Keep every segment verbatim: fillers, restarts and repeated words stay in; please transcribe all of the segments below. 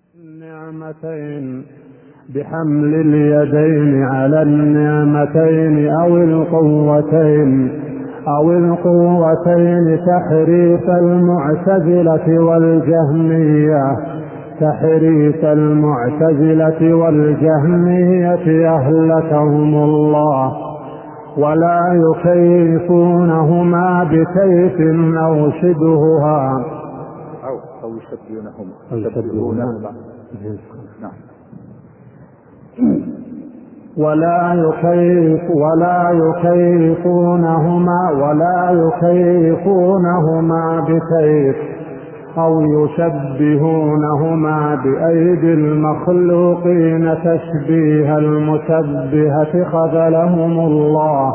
النعمتين بحمل اليدين على النعمتين أو القوتين أو القوتين تحريف المعتزلة والجهمية تحريف المعتزلة والجهمية أهلكهم الله، ولا يكيفونهما بكيف أو شبهها أو أو يشبهونهما يشبهونهما نعم ولا يكيف ولا يكيفونهما ولا يكيفونهما بكيف أو يشبهونهما بأيدي المخلوقين تشبيه المشبهة خذلهم الله.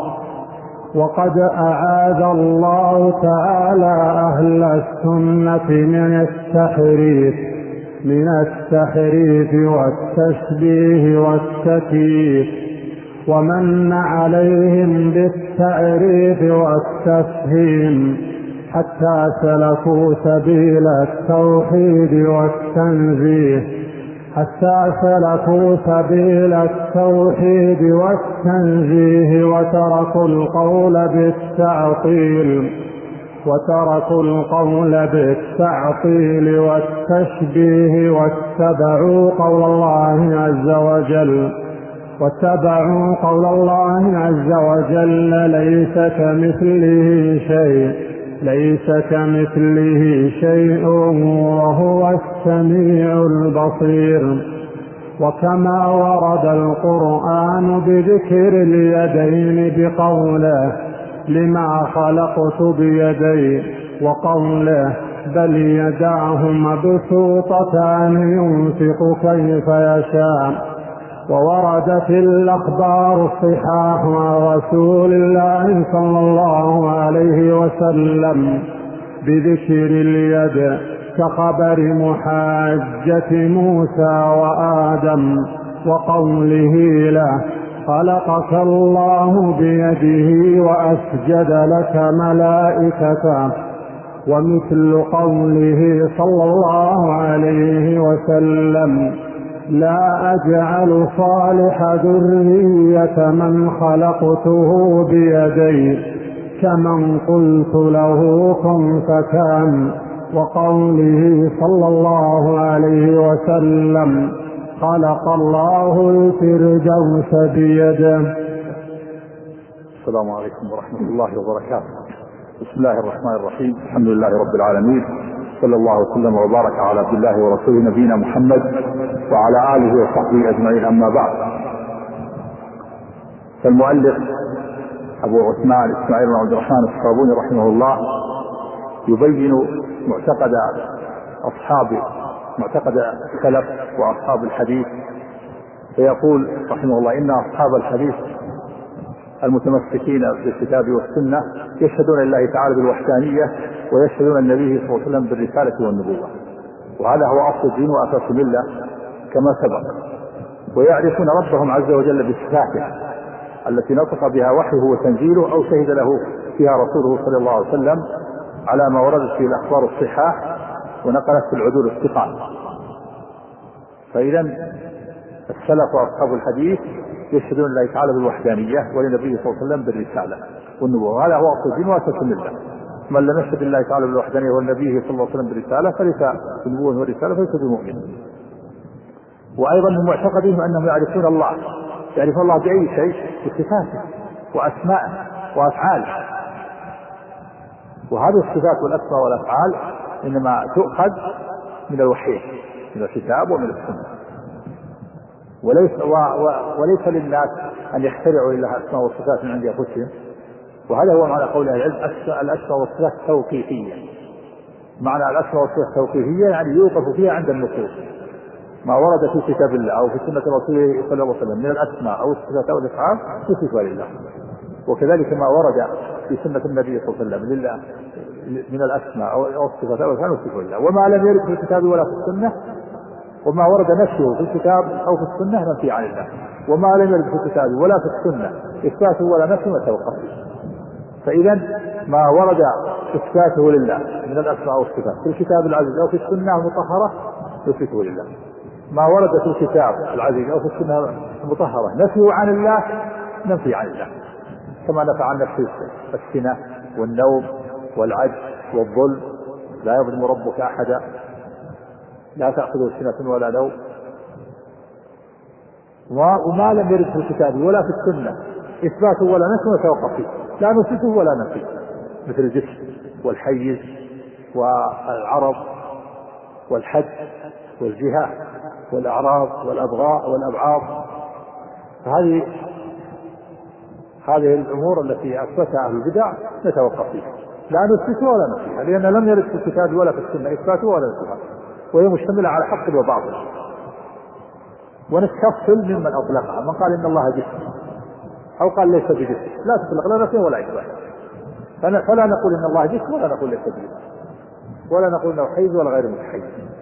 وقد أعاذ الله تعالى أهل السنة من التحريف من التحريف والتشبيه والتكييف، ومن عليهم بالتعريف والتفهيم حتى سلكوا سبيل التوحيد والتنزيه حتى سلكوا سبيل التوحيد والتنزيه وتركوا القول بالتعطيل وتركوا القول بالتعطيل والتشبيه واتبعوا قول الله عز وجل واتبعوا قول الله عز وجل ليس كمثله شيء ليس كمثله شيء وهو السميع البصير. وكما ورد القرآن بذكر اليدين بقوله لما خلقت بيدي وقوله بل يداه مبسوطتان ينفق كيف يشاء، ووردت الأخبار الصحاح عن رسول الله صلى الله عليه وسلم بذكر اليد كخبر محاجة موسى وآدم وقوله له خلقك الله بيده وأسجد لك ملائكته، ومثل قوله صلى الله عليه وسلم لا أجعل صالح ذرية من خلقته بيدي كمن قلت له كن فكان، وقوله صلى الله عليه وسلم خلق الله الفردوس بيده. السلام عليكم ورحمة الله وبركاته. بسم الله الرحمن الرحيم. الحمد لله رب العالمين، صلى الله وسلم وبارك على عبد الله ورسوله نبينا محمد وعلى آله وصحبه أجمعين، أما بعد. فالمؤلف أبو عثمان إسماعيل بن عبد الرحمن الصابوني رحمه الله يبين معتقد أصحاب معتقد السلف وأصحاب الحديث، فيقول رحمه الله إن أصحاب الحديث المتمسكين بالكتاب والسنة يشهدون لله تعالى بالوحدانية ويشهدون النبي صلى الله عليه وسلم بالرسالة والنبوة، وهذا هو أصل الدين وأساس الملة كما سبق. ويعرفون ربهم عز وجل بصفاته التي نطق بها وحيه وتنزيله أو شهد له فيها رسوله صلى الله عليه وسلم على ما وردت فيه الأخبار الصحاح ونقلت في العدول الثقات. فإذا السلف وأصحاب الحديث يشهدون لله تعالى بالوحدانية ولنبيه صلى الله عليه وسلم بالرسالة والنبوة، وهذا هو أصل الدين وأساس الملة. من لم يشهد لله تعالى بالوحدانية والنبيه صلى الله عليه وسلم بالرسالة فليس بالنبوة والرسالة فليس بمؤمن. وأيضا من معتقدهم أنهم يعرفون الله يعرفون الله بأي شيء؟ بصفاته وأسمائه وأفعاله، وهذه الصفات والأسماء والأفعال إنما تؤخذ من الوحي من الكتاب ومن السنة، وليس, و وليس للناس أن يخترعوا إلا أسماء والصفات من عند أنفسهم. وهذا هو معنى قول أهل العلم الأسماء والصفات توقيفية. معنى الأسماء والصفات توقيفية يعني يوقف فيها عند النصوص، ما ورد في كتاب الله أو في سنة رسوله صلى الله عليه وسلم من الأسماء أو الصفات أو الأفعال يصف لله، وكذلك ما ورد في سنة النبي صلى الله عليه وسلم من الأسماء أو الصفات أو الأفعال يصف لله. وما لم يرد في الكتاب ولا في السنة وما ورد نفسه في الكتاب أو في السنة منفي عن الله، وما لم يرد في الكتاب ولا في السنة إثباته ولا نفسه وتوقف. فإذا ما ورد إثباته لله من الأسماء والصفات في الكتاب العزيز أو في السنة المطهرة يثبته لله، ما ورد في الكتاب العزيز أو في السنة المطهرة نفيه عن الله ننفي عن الله، كما نفى عن نفسه السنة والنوم والعجز والظلم. لا يظلم ربك أحدا، لا تأخذه سنة ولا نوم. وما لم يرد في الكتاب ولا في السنة إثباته ولا نفيه نتوقف فيه، لا نثبته ولا نفيه، مثل الجسم والحيز والعرض والحد والجهة والأعراض والأبغاء والأبعاض. هذه هذه الأمور التي أثبتها أهل البدع نتوقف فيها، لا نثبتها ولا نفيها، لأن لم يرد في الكتاب ولا في السنة إثباته ولا نفيها، وهي مشتملة على حق وباطل. ونستفصل ممن أطلقها، من قال إن الله جسم أو قال ليس بجسم، لا تطلق لا نفي ولا إثبات. فلا نقول إن الله جسم ولا نقول ليس بجسم، ولا نقول إنه حيز ولا غير متحيز،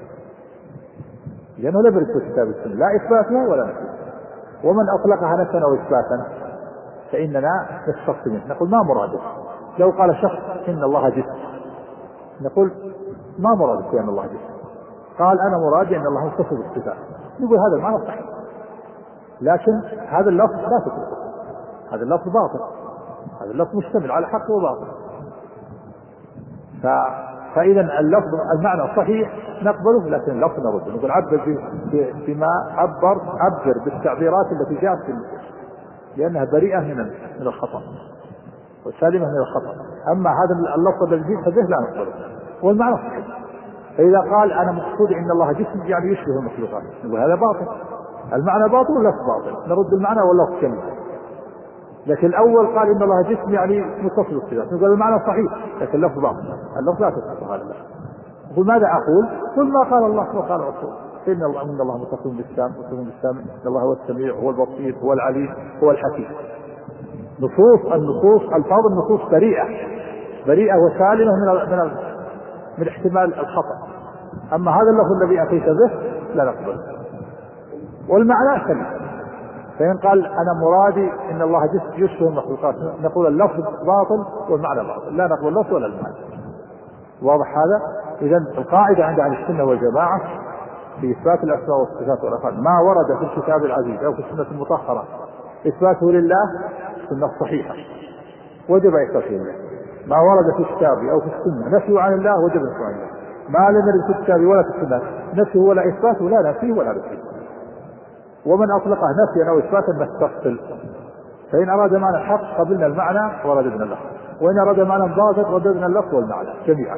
لأنه لم يرد في الكتاب والسنة لا إثباتها ولا نفيها. ومن أطلقها نفيا أو إثباتا فإننا نستفصل منه، نقول ما مراده. لو قال شخص إن الله جسم نقول ما مرادك بأن الله جسم؟ قال أنا مرادي أن الله متصف بالصفات، نقول هذا المعنى صحيح، لكن هذا اللفظ لا تطلقه، هذا اللفظ باطل، هذا اللفظ مشتمل على حق وباطل. ف... فإذا اللفظ المعنى صحيح نقبله، لكن اللفظ نرد، نقول عبر بما عبر عبر بالتعبيرات التي جاءت في النصوص، لأنها بريئة من من الخطأ وسالمة من الخطأ. أما هذا اللفظ الذي جئت به لا نقبله، والمعنى صحيح. فإذا قال أنا مقصود إن الله جسم يعني يشبه المخلوقات، نقول هذا باطل، المعنى باطل واللفظ باطل، نرد المعنى واللفظ كامل. لكن الأول قال إن الله جسم يعني متصل بالصفات، نقول المعنى صحيح لكن اللفظ باطل، اللفظ لا تصح هذا اللفظ. نقول ماذا أقول؟ قل ما قال الله وقال الرسول، إن الله إن الله متصل بالسمع متصل بالسمع، إن الله هو السميع هو البصير هو العليم هو الحكيم. نصوص النصوص ألفاظ النصوص بريئة بريئة وسالمة من من من احتمال الخطأ. أما هذا اللفظ الذي أتيت به لا نقبله، والمعنى سليم. فإن قال أنا مرادي إن الله جسم يشبه المخلوقات نقول اللفظ باطل والمعنى باطل، لا نقبل اللفظ ولا المعنى. واضح هذا؟ إذن القاعدة عند أهل السنة والجماعة في إثبات الأسماء والصفات والأفعال ما ورد في الكتاب العزيز أو في السنة المطهرة إثباته لله السنة الصحيحة وجب إثباته لله، ما ورد في الكتاب أو في السنة نفيه عن الله وجب إثباته عن الله، ما لم يرد في الكتاب ولا في السنة نفيه ولا إثباته لا نفيه ولا نفيه. ومن أطلقه نفيا أو إثباتا نستفصل، فإن أراد معنى الحق قبلنا المعنى ورددنا اللفظ، وإن أراد معنى باطل رددنا اللفظ والمعنى جميعا.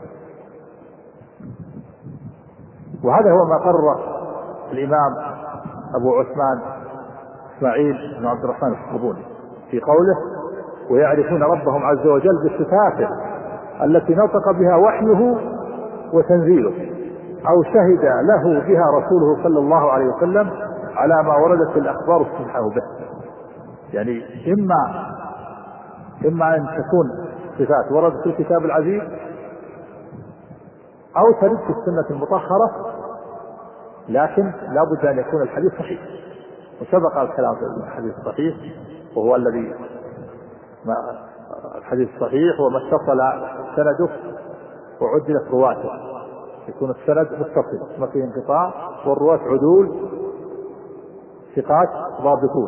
وهذا هو ما قرر الإمام أبو عثمان إسماعيل بن عبد الرحمن الصابوني في قوله ويعرفون ربهم عز وجل بالصفات التي نطق بها وحيه وتنزيله أو شهد له بها رسوله صلى الله عليه وسلم على ما وردت في الأخبار الصحيحة به. يعني إما إما أن تكون صفات وردت في الكتاب العزيز أو ترد في السنة المطهرة، لكن لا بد أن يكون الحديث صحيح. وسبق الكلام في الحديث الصحيح وهو الذي ما الحديث الصحيح وما اتصل سنده وعدلت رواته، يكون السند متصل ما فيه انقطاع والرواة عدول ثقات ضابطون،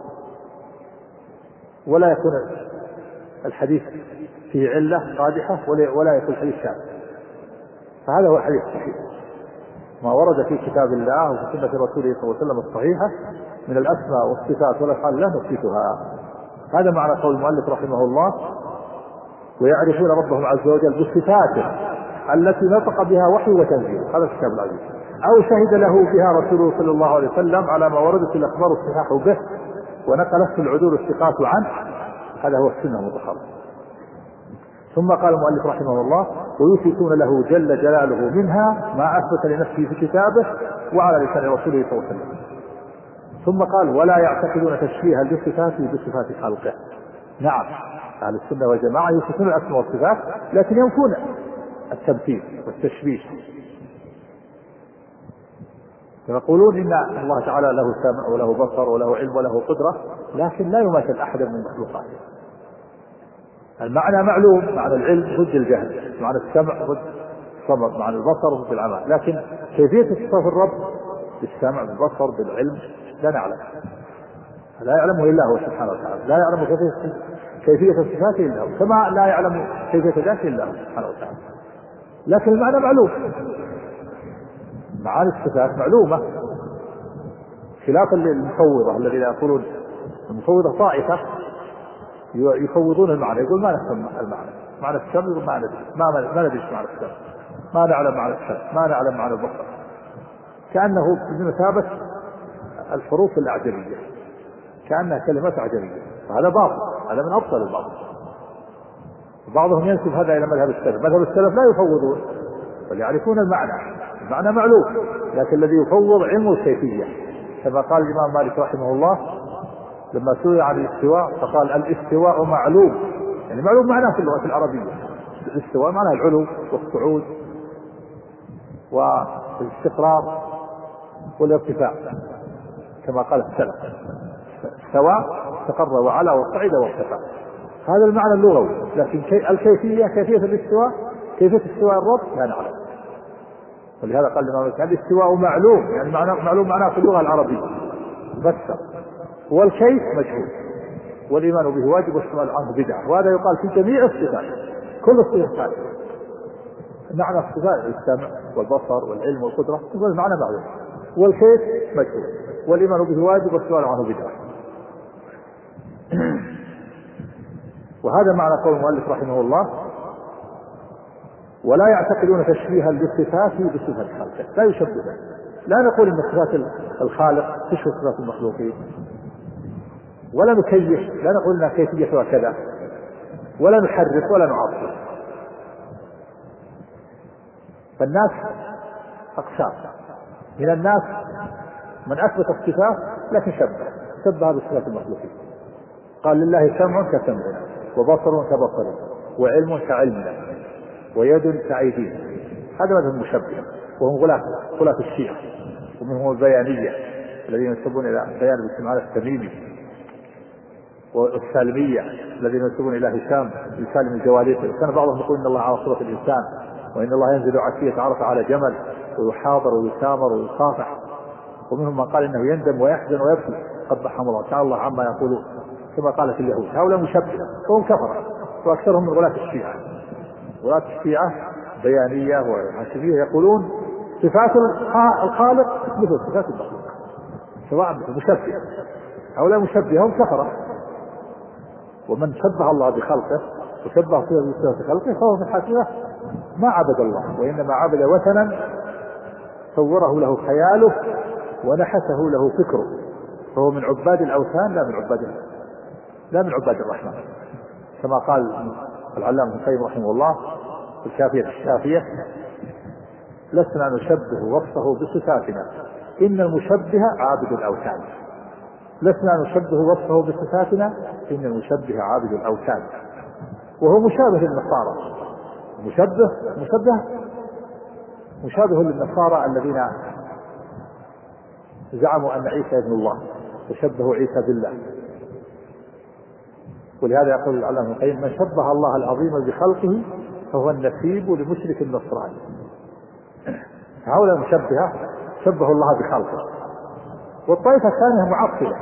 ولا يكون الحديث فيه علة قادحة ولا يكون الحديث شاذ. فهذا هو الحديث الصحيح، ما ورد في كتاب الله وفي سنة رسوله صلى الله عليه وسلم الصحيحة من الأسماء والصفات والأفعال لا نثبتها. هذا معنى قول المؤلف رحمه الله ويعرفون ربهم عز وجل بصفاته التي نطق بها وحي وتنزيل، هذا الكتاب العزيز، أو شهد له بها رسوله صلى الله عليه وسلم على ما وردت الأخبار الصحاح به ونقلت العدول الثقات عنه، هذا هو السنة المطهرة. ثم قال المؤلف رحمه الله ويثبتون له جل جلاله منها ما أثبت لنفسه في كتابه وعلى لسان رسوله صلى الله عليه وسلم. ثم قال ولا يعتقدون تشبيها لصفاته بصفات خلقه. نعم أهل السنة والجماعة يثبتون الأسماء والصفات لكن ينفون التمثيل والتشبيه، يقولون إن الله تعالى له سمع وله بصر وله علم وله قدرة لكن لا يماثل أحدا من مخلوقاته. المعنى معلوم، معنى العلم ضد الجهل، معنى السمع ضد الصمت، معنى البصر ضد العمى، لكن كيفية اتصاف الرب بالسمع بالبصر بالعلم لا نعلم، لا يعلمه إلا هو سبحانه وتعالى، لا يعلم كيفية كيفية صفاته إلا هو، كما لا يعلم كيفية ذاته إلا هو سبحانه وتعالى. لكن المعنى معلوم، معاني الصفات معلومة، خلافا للمفوضة الذين يقولون، المفوضة طائفة يفوضون المعنى، يقول ما نفهم المعنى، معنى السمع يقول ما ندري، ما ما ندري معنى السمع، ما نعلم معنى السمع، ما نعلم معنى البصر، كأنه بمثابة الحروف الأعجمية، كأنها كلمات أعجمية، فهذا باطل، هذا من أبطل الباطل. بعضهم ينسب هذا إلى مذهب السلف، مذهب السلف لا يفوضون بل يعرفون المعنى، المعنى معلوم، لكن الذي يفوض علم الكيفية، كما قال الإمام مالك رحمه الله لما سئل عن الاستواء فقال الاستواء معلوم، يعني معلوم معناه في اللغة العربية، الاستواء معناه العلو والصعود والاستقرار والارتفاع كما قال السلف، استوى استقر وعلى وصعد وارتفع، هذا المعنى اللغوي، لكن الكيفية كيفية الاستواء كيفية استواء الرب لا نعلم. ولهذا قال الإمام مالك الاستواء معلوم، يعني معنى معلوم معناه في اللغة العربية بس، والكيف مجهول، والإيمان به واجب والسؤال عنه بدعة، وهذا يقال في جميع الصفات، كل الصفات معنى الصفات السمع والبصر والعلم والقدرة يقول معنى معلوم، والكيف مجهول، والإيمان به واجب والسؤال عنه بدعة. وهذا معنى قول المؤلف رحمه الله ولا يعتقدون تشبيها للصفات بصفات خلقه، لا يشبهها، لا نقول ان صفات الخالق تشبه صفات المخلوقين، ولا نكيف، لا نقول انها كيفيتها كذا، ولا نحرف ولا نعطل. فالناس اقسام، من الناس من اثبت الصفات لكن شبه شبه بصفات المخلوقين، قال لله سمع كسمعنا وبصر كبصرنا وعلم كعلمنا ويد كأيدينا، هذا مذهب المشبهة، وهم غلاة غلاة الشيعة، ومنهم البيانية الذين ينسبون إلى بيان بن سمعان التميمي، والسالمية الذين ينسبون إلى هشام بن سالم الجواليسي، وكان بعضهم يقول إن الله على صورة الإنسان، وإن الله ينزل عشية عرفة على جمل ويحاضر ويسامر ويصافح، ومنهم من قال إنه يندم ويحزن ويبكي قبحهم الله تعالى الله عما يقولون كما قالت اليهود، هؤلاء مشبهة وهم كفرة، وأكثرهم من غلاة الشيعة. غلاة الشيعة بيانية وحاشمية يقولون صفات الخالق مثل صفات المخلوق، سواء مشبهة، هؤلاء مشبهة هم كفرة، ومن شبه الله بخلقه وشبه صفات خلقه فهو في الحقيقة ما عبد الله، وإنما عبد وثنا صوره له خياله ونحته له فكره، فهو من عباد الأوثان لا من عباد لا من عباد الرحمن، كما قال العلامة ابن القيم رحمه الله في الكافية الشافية لسنا نشبه وصفه بصفاتنا إن المشبه عابد الأوثان، لسنا نشبه وصفه بصفاتنا إن المشبه عابد الأوثان، وهو مشابه للنصارى، مشبه مشبه مشابه للنصارى الذين زعموا أن عيسى ابن الله وشبهوا عيسى بالله. ولهذا يقول العلامة ابن القيم من شبه الله العظيم بخلقه فهو النسيب لمشرك النصراني. هؤلاء المشبهة شبهوا الله بخلقه، والطائفة الثانية معطلة،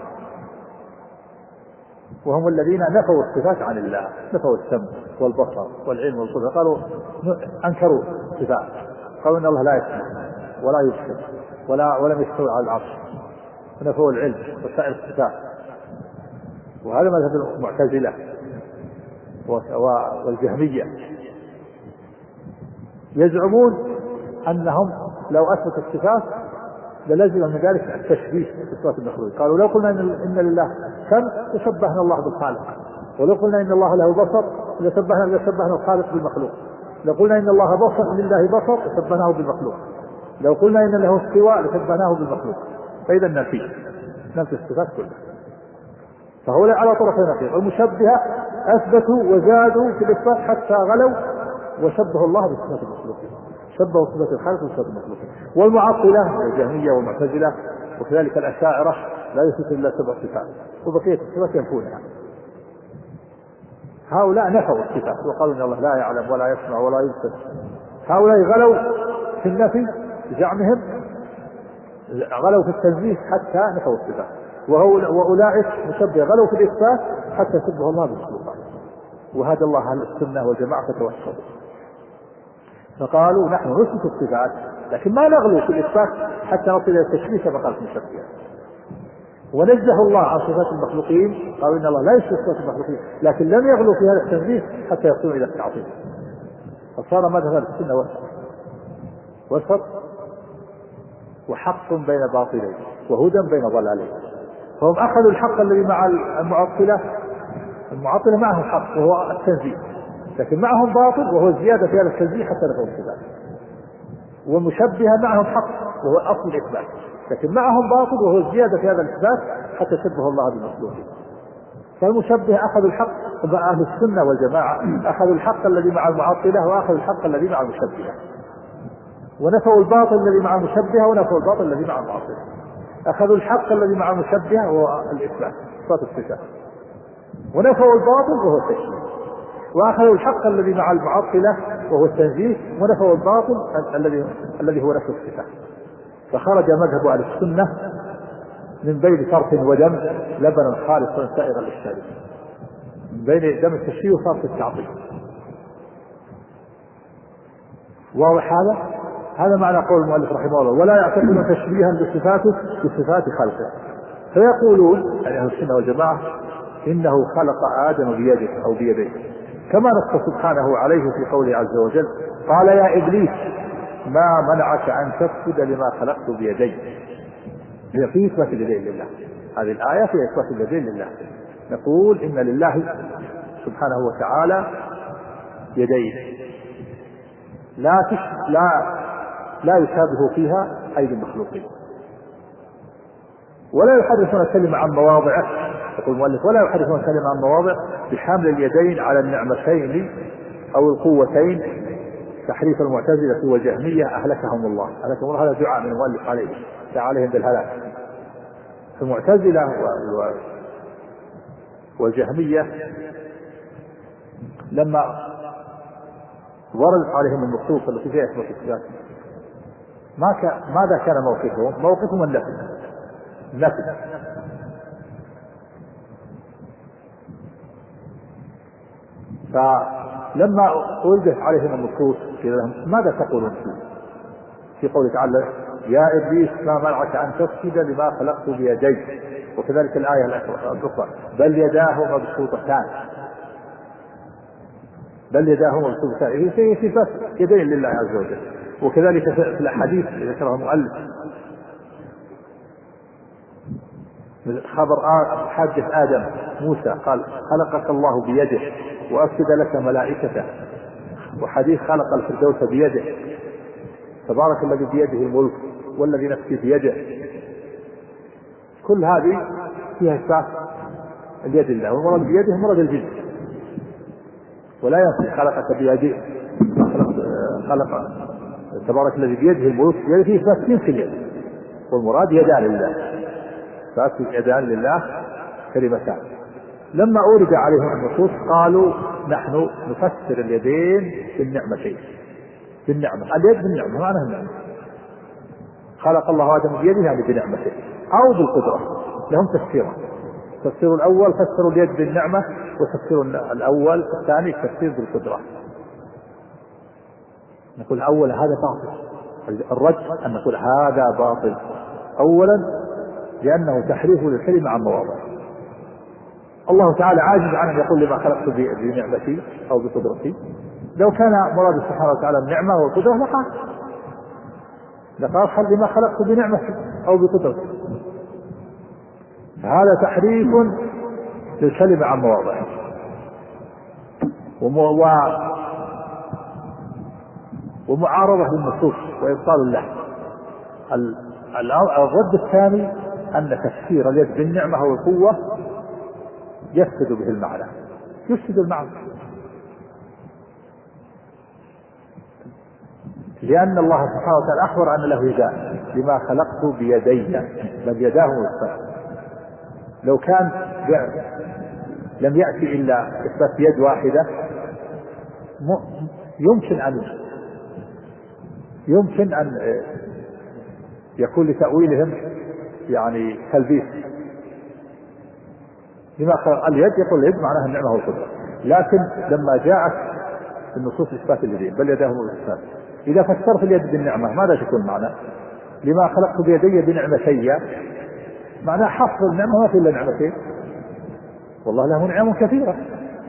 وهم الذين نفوا الصفات عن الله، نفوا السمع والبصر والعلم والقدرة، قالوا أنكروا الصفات، قالوا إن الله لا يسمع ولا يبصر ولا ولم يستوي على العرش، ونفوا العلم وسائر الصفات. وهذا مذهب المعتزلة والجهمية، يزعمون أنهم لو أثبتوا الصفات للزم من ذلك التشبيه بصفات المخلوق، قالوا لو قلنا إن لله سمع لشبهنا الله بالخالق، ولو قلنا إن الله له بصر لشبهنا لشبهنا الخالق بالمخلوق، لو قلنا إن الله بصر لله بصر لشبهناه بالمخلوق، لو قلنا إن له استواء لشبهناه بالمخلوق، فإذا نفي نفي الصفات كلها. فهؤلاء على طرفين نقيض، المشبهة أثبتوا وزادوا في الإثبات حتى غلوا وشبهوا الله بصفات المخلوقين، شبهوا صفات الخالق بصفات المخلوقين. والمعطلة الجهمية والمعتزلة وكذلك الأشاعرة لا يثبت إلا سبع صفات وبقية الصفات ينفونها. هؤلاء نفوا الصفات وقالوا إن الله لا يعلم ولا يسمع ولا يبصر. هؤلاء غلوا في النفي بزعمهم غلوا في التنزيه حتى نفوا الصفات، وأولئك مشبه غلوا في الإثبات حتى شبه الله بالمخلوقات. وهذا الله أهل السنة والجماعة فتوحدوا، فقالوا نحن نثبت الصفات لكن ما نغلو في الإثبات حتى نصل إلى التشبيه كما قال في المشبهة. ونزه الله عن صفات المخلوقين، قالوا إن الله لا يشبه صفات المخلوقين، لكن لم يغلو في هذا التنزيه حتى يصلوا إلى التعظيم. فصار مذهب السنة وسط وسط وحق بين باطلين وهدى بين ضلالين. فهم أخذوا الحق الذي مع المعطلة، المعطلة معهم حق وهو التنزيه، لكن معهم باطل وهو الزيادة في هذا التنزيه حتى نفوا الصفات. والمشبهة معهم حق وهو أصل الإثبات، لكن معهم باطل وهو الزيادة في هذا الإثبات حتى شبه الله بالمخلوقين. فالمشبه أخذوا الحق، أهل السنة والجماعة أخذوا الحق الذي مع المعطلة وأخذوا الحق الذي مع المشبهة، ونفوا الباطل الذي مع المشبهة ونفوا الباطل الذي مع المعطلة. أخذوا الحق الذي مع المشبهة وهو الإثبات صفات الصفات، ونفوا الباطل وهو التشبيه. وأخذوا الحق الذي مع المعطلة وهو التنزيه، ونفوا الباطل الذي الذي هو نفس الصفات. فخرج مذهب أهل السنة من بين فرث ودم لبنا خالصا سائغا للشارب، من بين دم التشبيه وفرث التعطيل. واضح هذا؟ هذا معنى قول المؤلف رحمه الله: ولا يعتقدون تشبيها بصفاته بصفات خلقه. فيقولون يعني أهل السنة والجماعة إنه خلق آدم بيده أو بيديه، كما نص سبحانه عليه في قوله عز وجل: قال يا إبليس ما منعك أن تسجد لما خلقت بيدي. هي في إثبات اليدين لله، هذه الآية في إثبات اليدين لله. نقول إن لله سبحانه وتعالى يدين لا تش... لا لا يشابه فيها أيدي المخلوقين، ولا يحدثون الكلمة عن مواضعه. يقول المؤلف: ولا يحدثون الكلمة عن مواضع بحمل اليدين على النعمتين أو القوتين، تحريف المعتزلة والجهمية أهلكهم الله. أهلكهم الله، هذا دعاء من المؤلف عليه عليهم بالهلاك. المعتزلة والجهمية لما وردت عليهم النصوص التي فيها إثبات الصفات ما كان ماذا كان موقفهم؟ موقفهم النفي النفي فلما وردت عليهم النصوص قيل لهم: ماذا تقولون فيه؟ في قوله تعالى: يا إبليس ما منعك أن تسجد لما خلقت بيدي. وكذلك الآية الأخرى: بل يداه مبسوطتان بل يداه مبسوطتان هي في صفات يدين لله عز وجل. وكذلك في الحديث الذي ذكره المؤلف خبر حادث آدم موسى قال: خلقك الله بيده وأسجد لك ملائكته. وحديث: خلق الفردوس بيده، تبارك الذي بيده الملك والذي نفسي بيده. كل هذه فيها إثبات اليد الله، والمراد بيده مراد الجنس، ولا ينفي خلقك بيده. خلق تبارك الذي بيده الملك، بيده فيه إثبات جنس اليد، والمراد يدان لله، فأثبت يدان لله كلمتان. لما أورد عليهم النصوص قالوا: نحن نفسر اليدين بالنعمتين، بالنعمة. اليد بالنعمة معناها النعمة. خلق الله آدم بيده يعني بنعمته أو بالقدرة، لهم تفسيرا. تفسير الأول فسروا اليد بالنعمة، وتفسير الأول الثاني تفسير بالقدرة. نقول أولا هذا باطل، الرد أن نقول هذا باطل. أولا لأنه تحريف للكلمة عن مواضعه. الله تعالى عاجز عن أن يقول لما خلقت بنعمتي أو بقدرتي. لو كان مراد سبحانه وتعالى النعمة والقدرة لقال لقال خل لما خلقت بنعمتي أو بقدرتي. هذا تحريف للكلمة عن مواضعه ومعارضة للنصوص وإبطال له. الرد الثاني أن تفسير اليد بالنعمة والقوة يفسد به المعنى، يفسد المعنى، لأن الله سبحانه وتعالى أخبر أن له يدان لما خلقت بيدي، بل يداه مبسوطتان. لو كان لم يأتي إلا إثبات يد واحدة يمكن أن يمكن أن يكون لتأويلهم يعني تلبيس. لما اليد يقول اليد معناها النعمة والقدرة، لكن لما جاءت النصوص إثبات اليدين بل يداه الإثبات، إذا فسرت اليد بالنعمة ماذا تكون معنى؟ لما خلقت بيدي بنعمتي، معناه حصر النعمة ما في إلا نعمتين، والله له نعم كثيرة.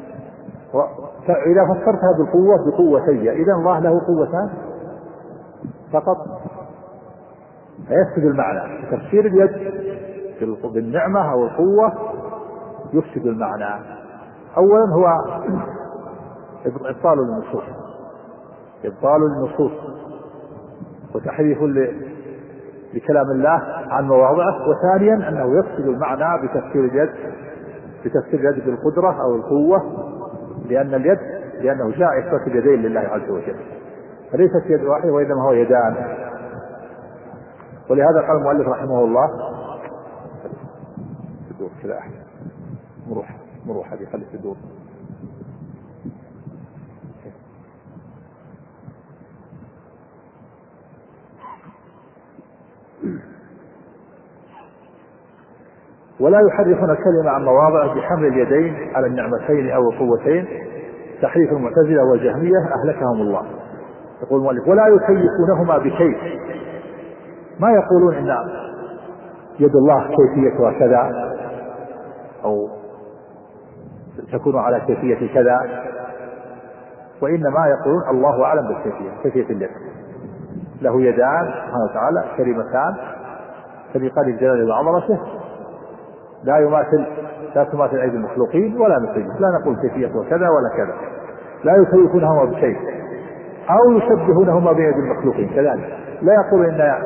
إذا فسرتها بالقوة بقوتي، إذا الله له قوتان فقط، فيفسد المعنى. تفسير اليد بالنعمة أو القوة يفسد المعنى. أولا هو إبطال النصوص، إبطال النصوص وتحريف لكلام الله عن مواضعه. وثانيا أنه يفسد المعنى بتفسير اليد بتفسير اليد بالقدرة أو القوة، لأن اليد لأنه جاء إثبات اليدين لله عز وجل، فليست يد واحدة وإنما هو يدان. ولهذا قال المؤلف رحمه الله تدور كذا أحد مروح مروح هذه خلي تدور. ولا يحرفون الكلمة عن مواضعه بحمل اليدين على النعمتين أو القوتين، تحريف المعتزلة والجهمية أهلكهم الله. يقول المؤلف ولا يكيفونهما بكيف، ما يقولون إن يد الله كيفيتها كذا أو تكون على كيفية كذا، وإنما يقولون الله أعلم بالكيفية، كيفية اليد. له يدان سبحانه وتعالى كريمتان تليقان الجلال وعظمته، لا يماثل لا تماثل أيدي المخلوقين ولا مثل، لا نقول كيفية وكذا ولا كذا. لا يكيفونهما بشيء أو يشبهونهما بيد المخلوقين كذلك، لا يقول إن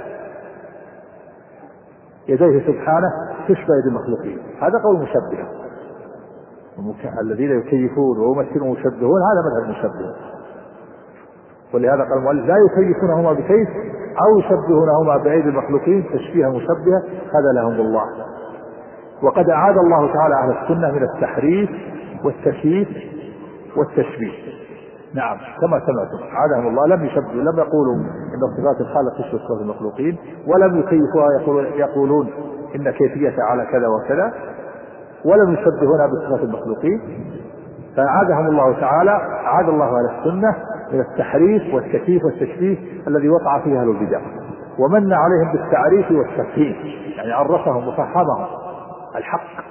يديه سبحانه تشبه يد المخلوقين، هذا قول مشبه. الذين يكيفون ويمثلون ويشبهون هذا مذهب المشبه. ولهذا قال المؤلف لا يكيفونهما بكيف أو يشبهونهما بأيدي المخلوقين تشبيه مشبه، هذا لهم الله. وقد أعاد الله تعالى أهل السنة من التحريف والتكييف والتشبيه. نعم كما سمعتم عادهم الله، لم يشبهوا، لم يقولوا إن صفات الخالق تشبه صفات المخلوقين، ولم يكيفوها يقولون, يقولون إن كيفيتها على كذا وكذا، ولم يشبهونها بصفات المخلوقين. فأعادهم الله تعالى، أعاد الله أهل السنة من التحريف والتكييف والتشبيه الذي وقع فيه أهل البدع، ومن عليهم بالتعريف والتفهيم، يعني عرفهم وفهمهم الحق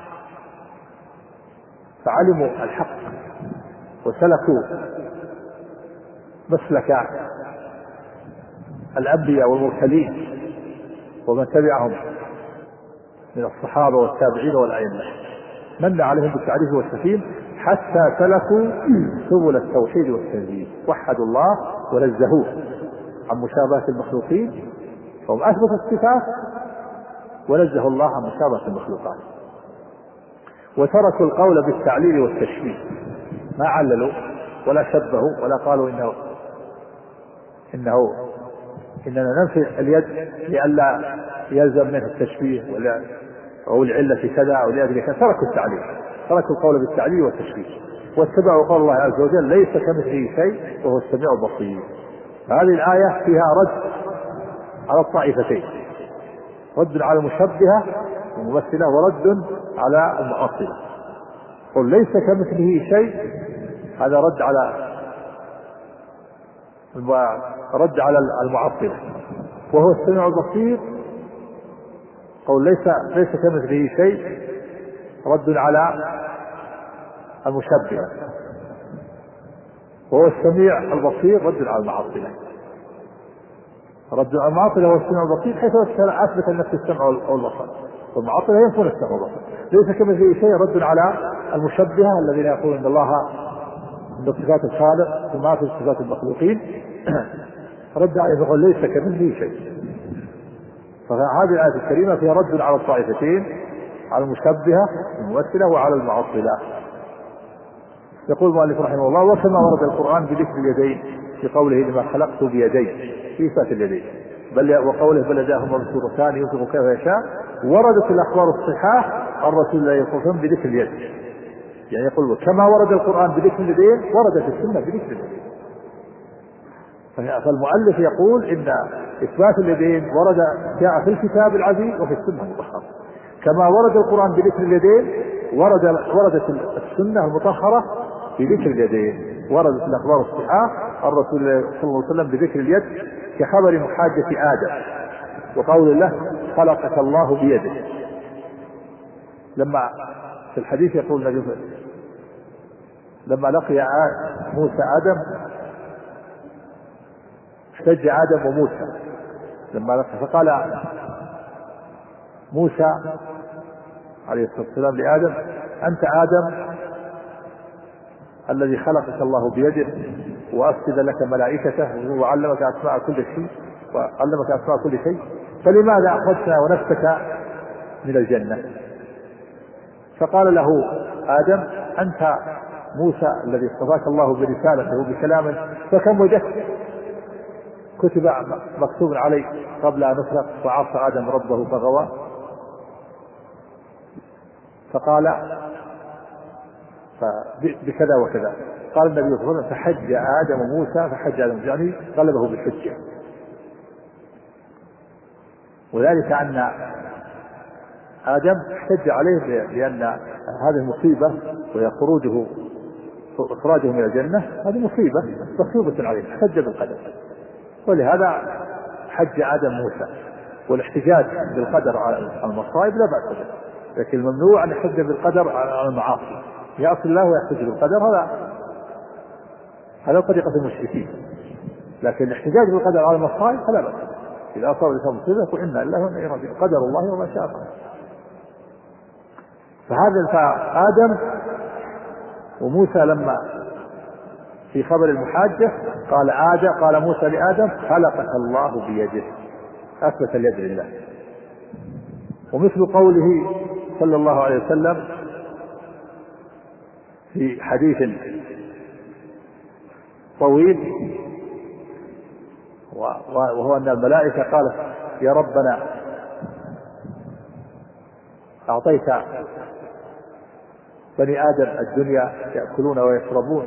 فعلموا الحق وسلكوا مسلك الأنبياء والمرسلين ومن تبعهم من الصحابة والتابعين والأئمة، من عليهم بالتعريف والتفهيم حتى سلكوا سبل التوحيد والتنزيل، وحدوا الله ونزهوه عن مشابهة المخلوقين، فهم أثبتوا الصفات ونزهوا الله عن مشابهة المخلوقات، وتركوا القول بالتعليل والتشبيه، ما عللوا ولا شبهوا ولا قالوا إنه إنه إننا ننفي اليد لئلا يلزم منه التشبيه ولا أو العلة كذا أو لأجل كذا. تركوا التعليل، تركوا القول بالتعليل والتشبيه واتبعوا قول الله عز وجل ليس كمثله شيء وهو السميع البصير. هذه الآية فيها رد على الطائفتين، رد على المشبهة والممثلة ورد على المعطلة. قل ليس كمثله شيء، هذا رد على رد على المعطلة، وهو السميع البصير قول ليس ليس كمثله شيء رد على المشبهة، وهو السميع البصير رد على المعطلة. رد على المعطلة هو السميع البصير حيث أثبت نفس السمع والبصر، والمعطلة ينفون السمع والبصر. ليس كمثله شيء رد على المشبهة الذين يقولون ان الله بصفات الخالق وما في صفات المخلوقين، رد عليه يقول ليس كمثله شيء. فهذه الآية الكريمة فيها رد على الطائفتين، على المشبهة الممثلة وعلى المعطلة. يقول المؤلف رحمه الله وكما ورد القرآن بذكر اليدين في قوله لما خلقت بيدين في صفات اليدين بل وقوله بل يداه مبسوطتان ينفق كيف يشاء، وردت الأخبار الصحاح عن رسول الله صلى الله عليه وسلم بذكر اليد. يعني يقول كما ورد القرآن بذكر اليدين وردت السنة بذكر اليدين. فالمؤلف يقول إن إثبات اليدين ورد جاء في الكتاب العزيز وفي السنة المطهرة، كما ورد القرآن بذكر اليدين ورد وردت السنة المطهرة بذكر اليدين. وردت الأخبار الصحيحة عن رسول الله صلى الله عليه وسلم بذكر اليد كخبر محاجة آدم، وقول الله خلقك الله بيده. لما في الحديث يقول النبي لما لقي موسى آدم احتج آدم وموسى لما لقي، فقال موسى عليه الصلاة والسلام لآدم أنت آدم الذي خلقك الله بيده وأسجد لك ملائكته وعلمك أسماء كل شيء وعلمك أسماء كل شيء، فلماذا أخرجتنا ونفسك من الجنة؟ فقال له آدم أنت موسى الذي اصطفاك الله برسالته وبكلامه، فكم وجدت كتب مكتوب عليك قبل أن نخلق وعصى آدم ربه فغوى. فقال بكذا وكذا. قال النبي صلى الله عليه وسلم فحج آدم وموسى فحج آدم يعني غلبه بالحجة، وذلك أن آدم احتج عليه لأن هذه مصيبة وهي خروجه إخراجه من الجنة، هذه مصيبة مصيبة عليه، احتج بالقدر، ولهذا حج آدم موسى. والاحتجاج بالقدر على المصائب لا بأس به، لكن الممنوع أن يحتج بالقدر على المعاصي، يعصي الله ويحتج بالقدر، هذا هذا طريقة المشركين. لكن الاحتجاج بالقدر على المصائب فلا بأس، إذا أصاب الإنسان مصيبة يقول إنا لله وإنا إليه راجعون، قدر الله وما شاء فعل. فهذا فآدم وموسى لما في خبر المحاجة قال آدم قال موسى لآدم خلقك الله بيده، أثبت اليد لله. ومثل قوله صلى الله عليه وسلم في حديث طويل وهو أن الملائكة قالت يا ربنا أعطيت بني آدم الدنيا يأكلون ويشربون،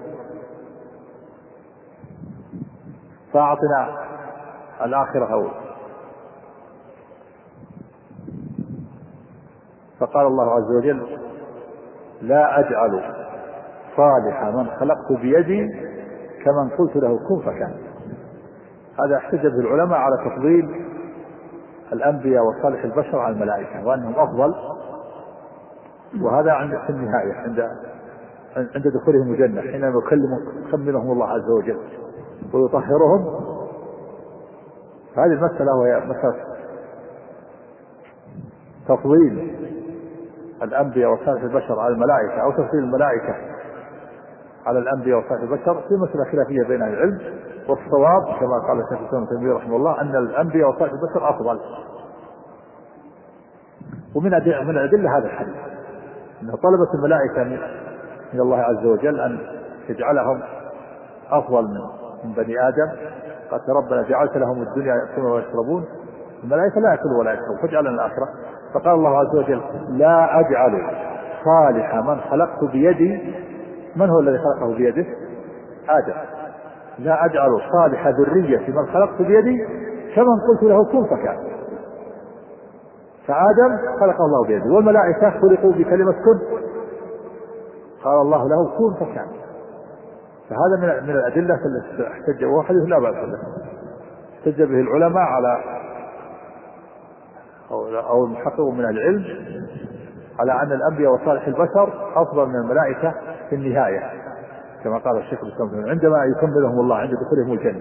فأعطنا الآخرة أول. فقال الله عز وجل لا أجعل صالح من خلقت بيدي كمن قلت له كن فكان. هذا احتج به العلماء على تفضيل الأنبياء وصالح البشر على الملائكة وأنهم أفضل، وهذا عند في النهاية عند عند دخولهم الجنة حينما يكلمهم الله عز وجل ويطهرهم. هذه المسألة وهي مسألة تفضيل الأنبياء وصالح البشر على الملائكة أو تفضيل الملائكة على الأنبياء وصالح البشر في مسألة خلافية بين أهل العلم، والصواب كما قال الشيخ الإسلام ابن تيمية رحمه الله أن الأنبياء وصالح البشر أفضل. ومن من الأدلة هذا الحديث أن طلبت الملائكة من الله عز وجل أن يجعلهم أفضل من بني آدم، قال ربنا جعلت لهم الدنيا يأكلون ويشربون، الملائكة لا يأكلون ولا يشربون فاجعل لنا الآخرة. فقال الله عز وجل لا أجعل صالح من خلقت بيدي، من هو الذي خلقه بيده؟ آدم. لا أجعل صالح ذرية من خلقت بيدي كمن قلت له كن فكان. فآدم خلقه الله بيده، والملائكة خلقوا بكلمة كن، قال الله له كن فكان. فهذا من من الأدلة التي احتج وهو حديث لا بأس به، احتج به العلماء على أو أو المحققون من العلم على أن الأنبياء وصالح البشر أفضل من الملائكة في النهاية، كما قال الشيخ الإسلام عندما يكملهم الله عند دخولهم الجنة.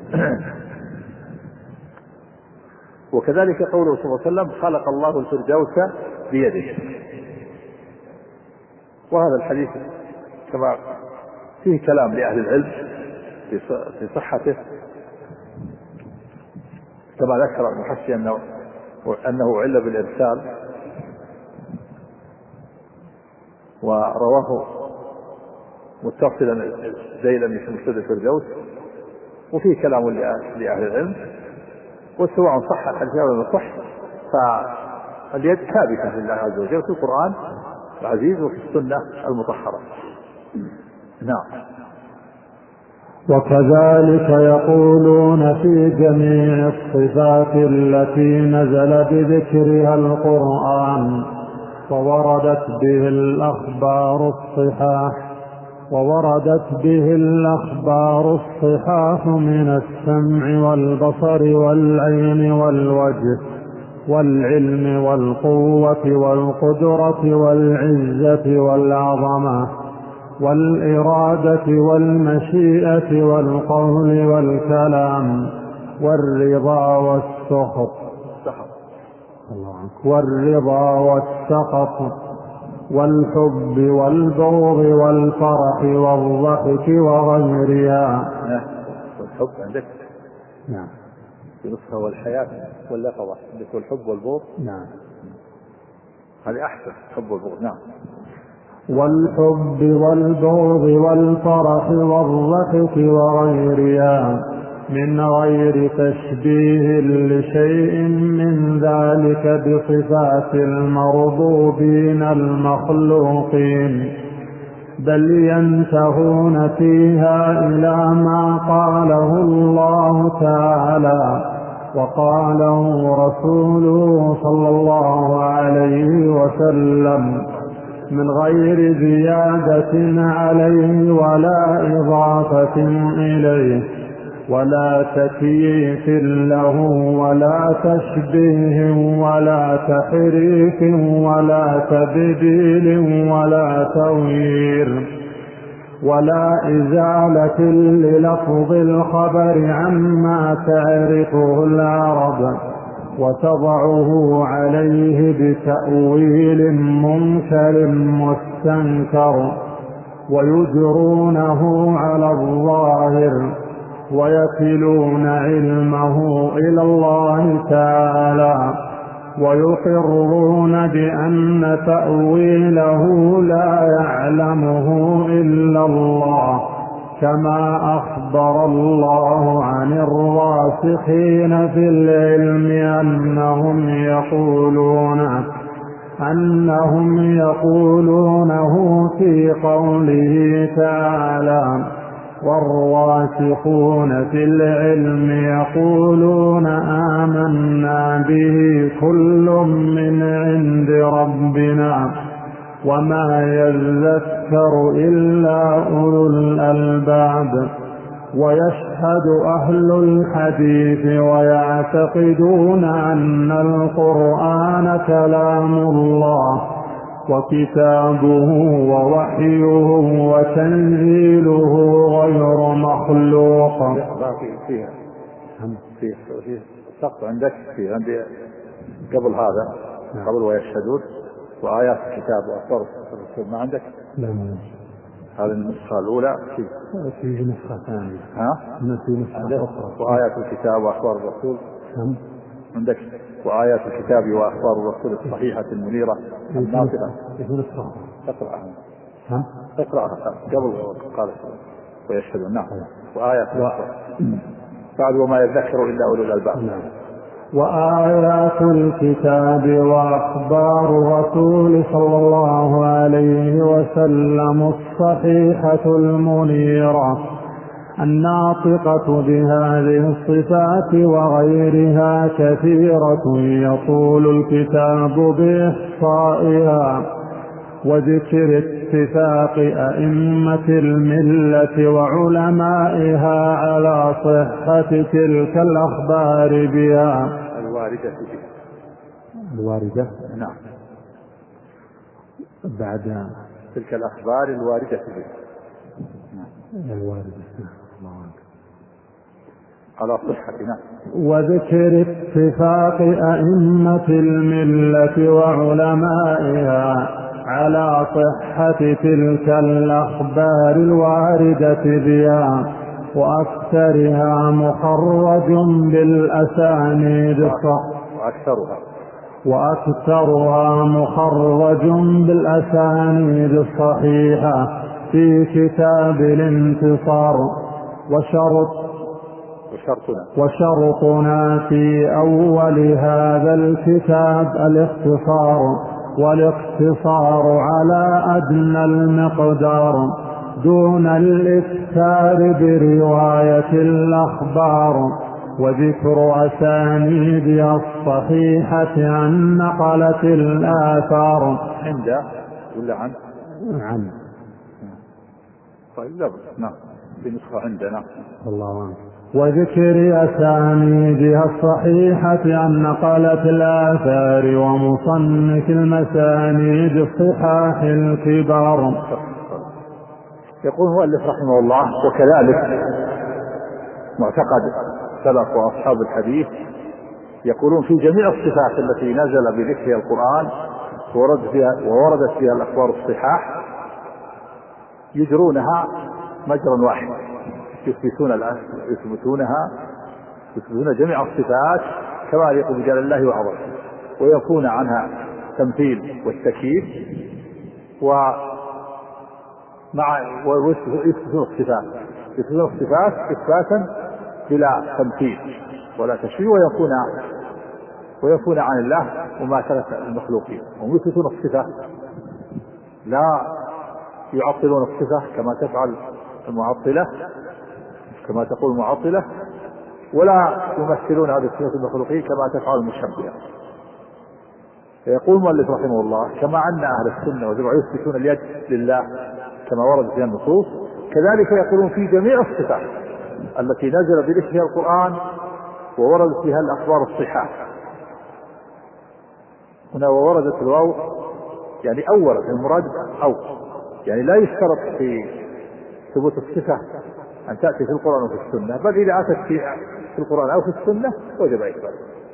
وكذلك قوله صلى الله عليه وسلم خلق الله الفردوس بيده. وهذا الحديث كما فيه كلام لأهل العلم في صحته، كما ذكر المحشي أنه أنه عل بالإرسال، ورواه متصلا ذيلا في مسند الفردوس، وفيه كلام لأهل العلم. وسواء صح الحديث أو لم يصح فاليد ثابتة لله عز وجل في القرآن العزيز وفي السنة المطهرة. نعم. وكذلك يقولون في جميع الصفات التي نزل بذكرها القرآن ووردت به الأخبار الصحاح ووردت به الأخبار الصحاح من السمع والبصر والعين والوجه والعلم والقوة والقدرة والعزة والعظمة والإرادة والمشيئة والقول والكلام والرضا والسخط والرضا والسخط والحب والبغض والفرح والضحك وغيرها. والحب عندك نعم في نصها والحياة واللفظة عندك والحب والبغض. نعم هذه أحسن الحب والبغض. نعم والحب والبغض والفرح والضحك وغيرها من غير تشبيه لشيء من ذلك بصفات المربوبين المخلوقين، بل ينتهون فيها إلى ما قاله الله تعالى وقاله رسوله صلى الله عليه وسلم من غير زيادة عليه ولا إضافة إليه ولا تكييف له ولا تشبيه ولا تحريف ولا تبديل ولا تغيير ولا إزالة للفظ الخبر عما تعرفه العرب وتضعه عليه بتأويل منكر مستنكر ويجرونه على الظاهر ويكلون علمه إلى الله تعالى ويقرون بأن تأويله لا يعلمه إلا الله، كما أخبر الله عن الراسخين في العلم أنهم يقولون أنهم يقولونه في قوله تعالى والراسخون في العلم يقولون آمنا به كل من عند ربنا وما يذكر إلا أولو الألباب. ويشهد أهل الحديث ويعتقدون أن القرآن كلام الله وكتابه ووحيه وتنزيله غير مخلوق. فيها فيه فيه سقط عندك في عندي قبل هذا قبل ويشهدون وآيات الكتاب وأخبار الرسول ما عندك؟ لا ما هذه النسخة الأولى في في نسخة ثانية. ها؟ في نسخة أخرى. وآيات الكتاب وأخبار الرسول هم؟ عندك وآيات الكتاب وأخبار الرسول الصحيحة المنيرة الناطقة. في نسخة. اقرأها. هم؟ اقرأها قبل قال ويشهدون. نعم. وآيات بعد وما يذكر إلا أولو الألباب. نعم. وآيات الكتاب وأخبار الرسول صلى الله عليه وسلم الصحيحة المنيرة الناطقة بهذه الصفات وغيرها كثيرة يطول الكتاب بإحصائها وذكر اتفاق أئمة الملة وعلمائها على صحة تلك الأخبار بها الواردة بها. الواردة نعم بعد تلك الأخبار الواردة بها الواردة على صحتنا. وذكر اتفاق أئمة الملة وعلمائها على صحة تلك الأخبار الواردة بها وأكثرها مخرج بالأسانيد وأكثرها وأكثرها مخرج بالأسانيد الصحيحة في كتاب الانتصار. وشرط وشرطنا وشرطنا في أول هذا الكتاب الاختصار والاقتصار على أدنى المقدار دون الإكثار برواية الأخبار وذكر أسانيدها الصحيحة عن نقلة الآثار. عند ولا عن عن طيب لا نعم في نسخة عندنا الله عنه. وذكر أسانيدها الصحيحة عن نقلة الآثار ومصنف المسانيد الصحاح الكبار. يقول المؤلف رحمه الله: وكذلك معتقد سلف وأصحاب الحديث يقولون في جميع الصفات التي نزل بذكرها القرآن وورد فيها ووردت فيها الأخبار الصحاح يجرونها مجرا واحد، يثبتون يثبتونها يثبتون جميع الصفات كما يليق بجلال الله وعظمته، ويكون عنها تمثيل والتكييف ومع ويثبتون الصفات يثبتون الصفات إثباتا بلا تمثيل ولا تشبيه، ويكون ويكون عن الله مماثلة المخلوقين، ويثبتون الصفة لا يعطلون الصفة كما تفعل المعطلة كما تقول المعطلة، ولا يمثلون هذه الصفة المخلوقين كما تفعل المشبهة. فيقول المؤلف رحمه الله: كما أن أهل السنة والجماعة يثبتون اليد لله كما ورد فيها النصوص، كذلك يقولون في جميع الصفات التي نزل بذكرها القرآن ووردت فيها الأخبار الصحاح. هنا ووردت الواو يعني أولت، المراد أو يعني لا يشترط في ثبوت الصفة أن تأتي في القرآن وفي السنة، بل إذا أتت في في القرآن أو في السنة وجب إثباتها.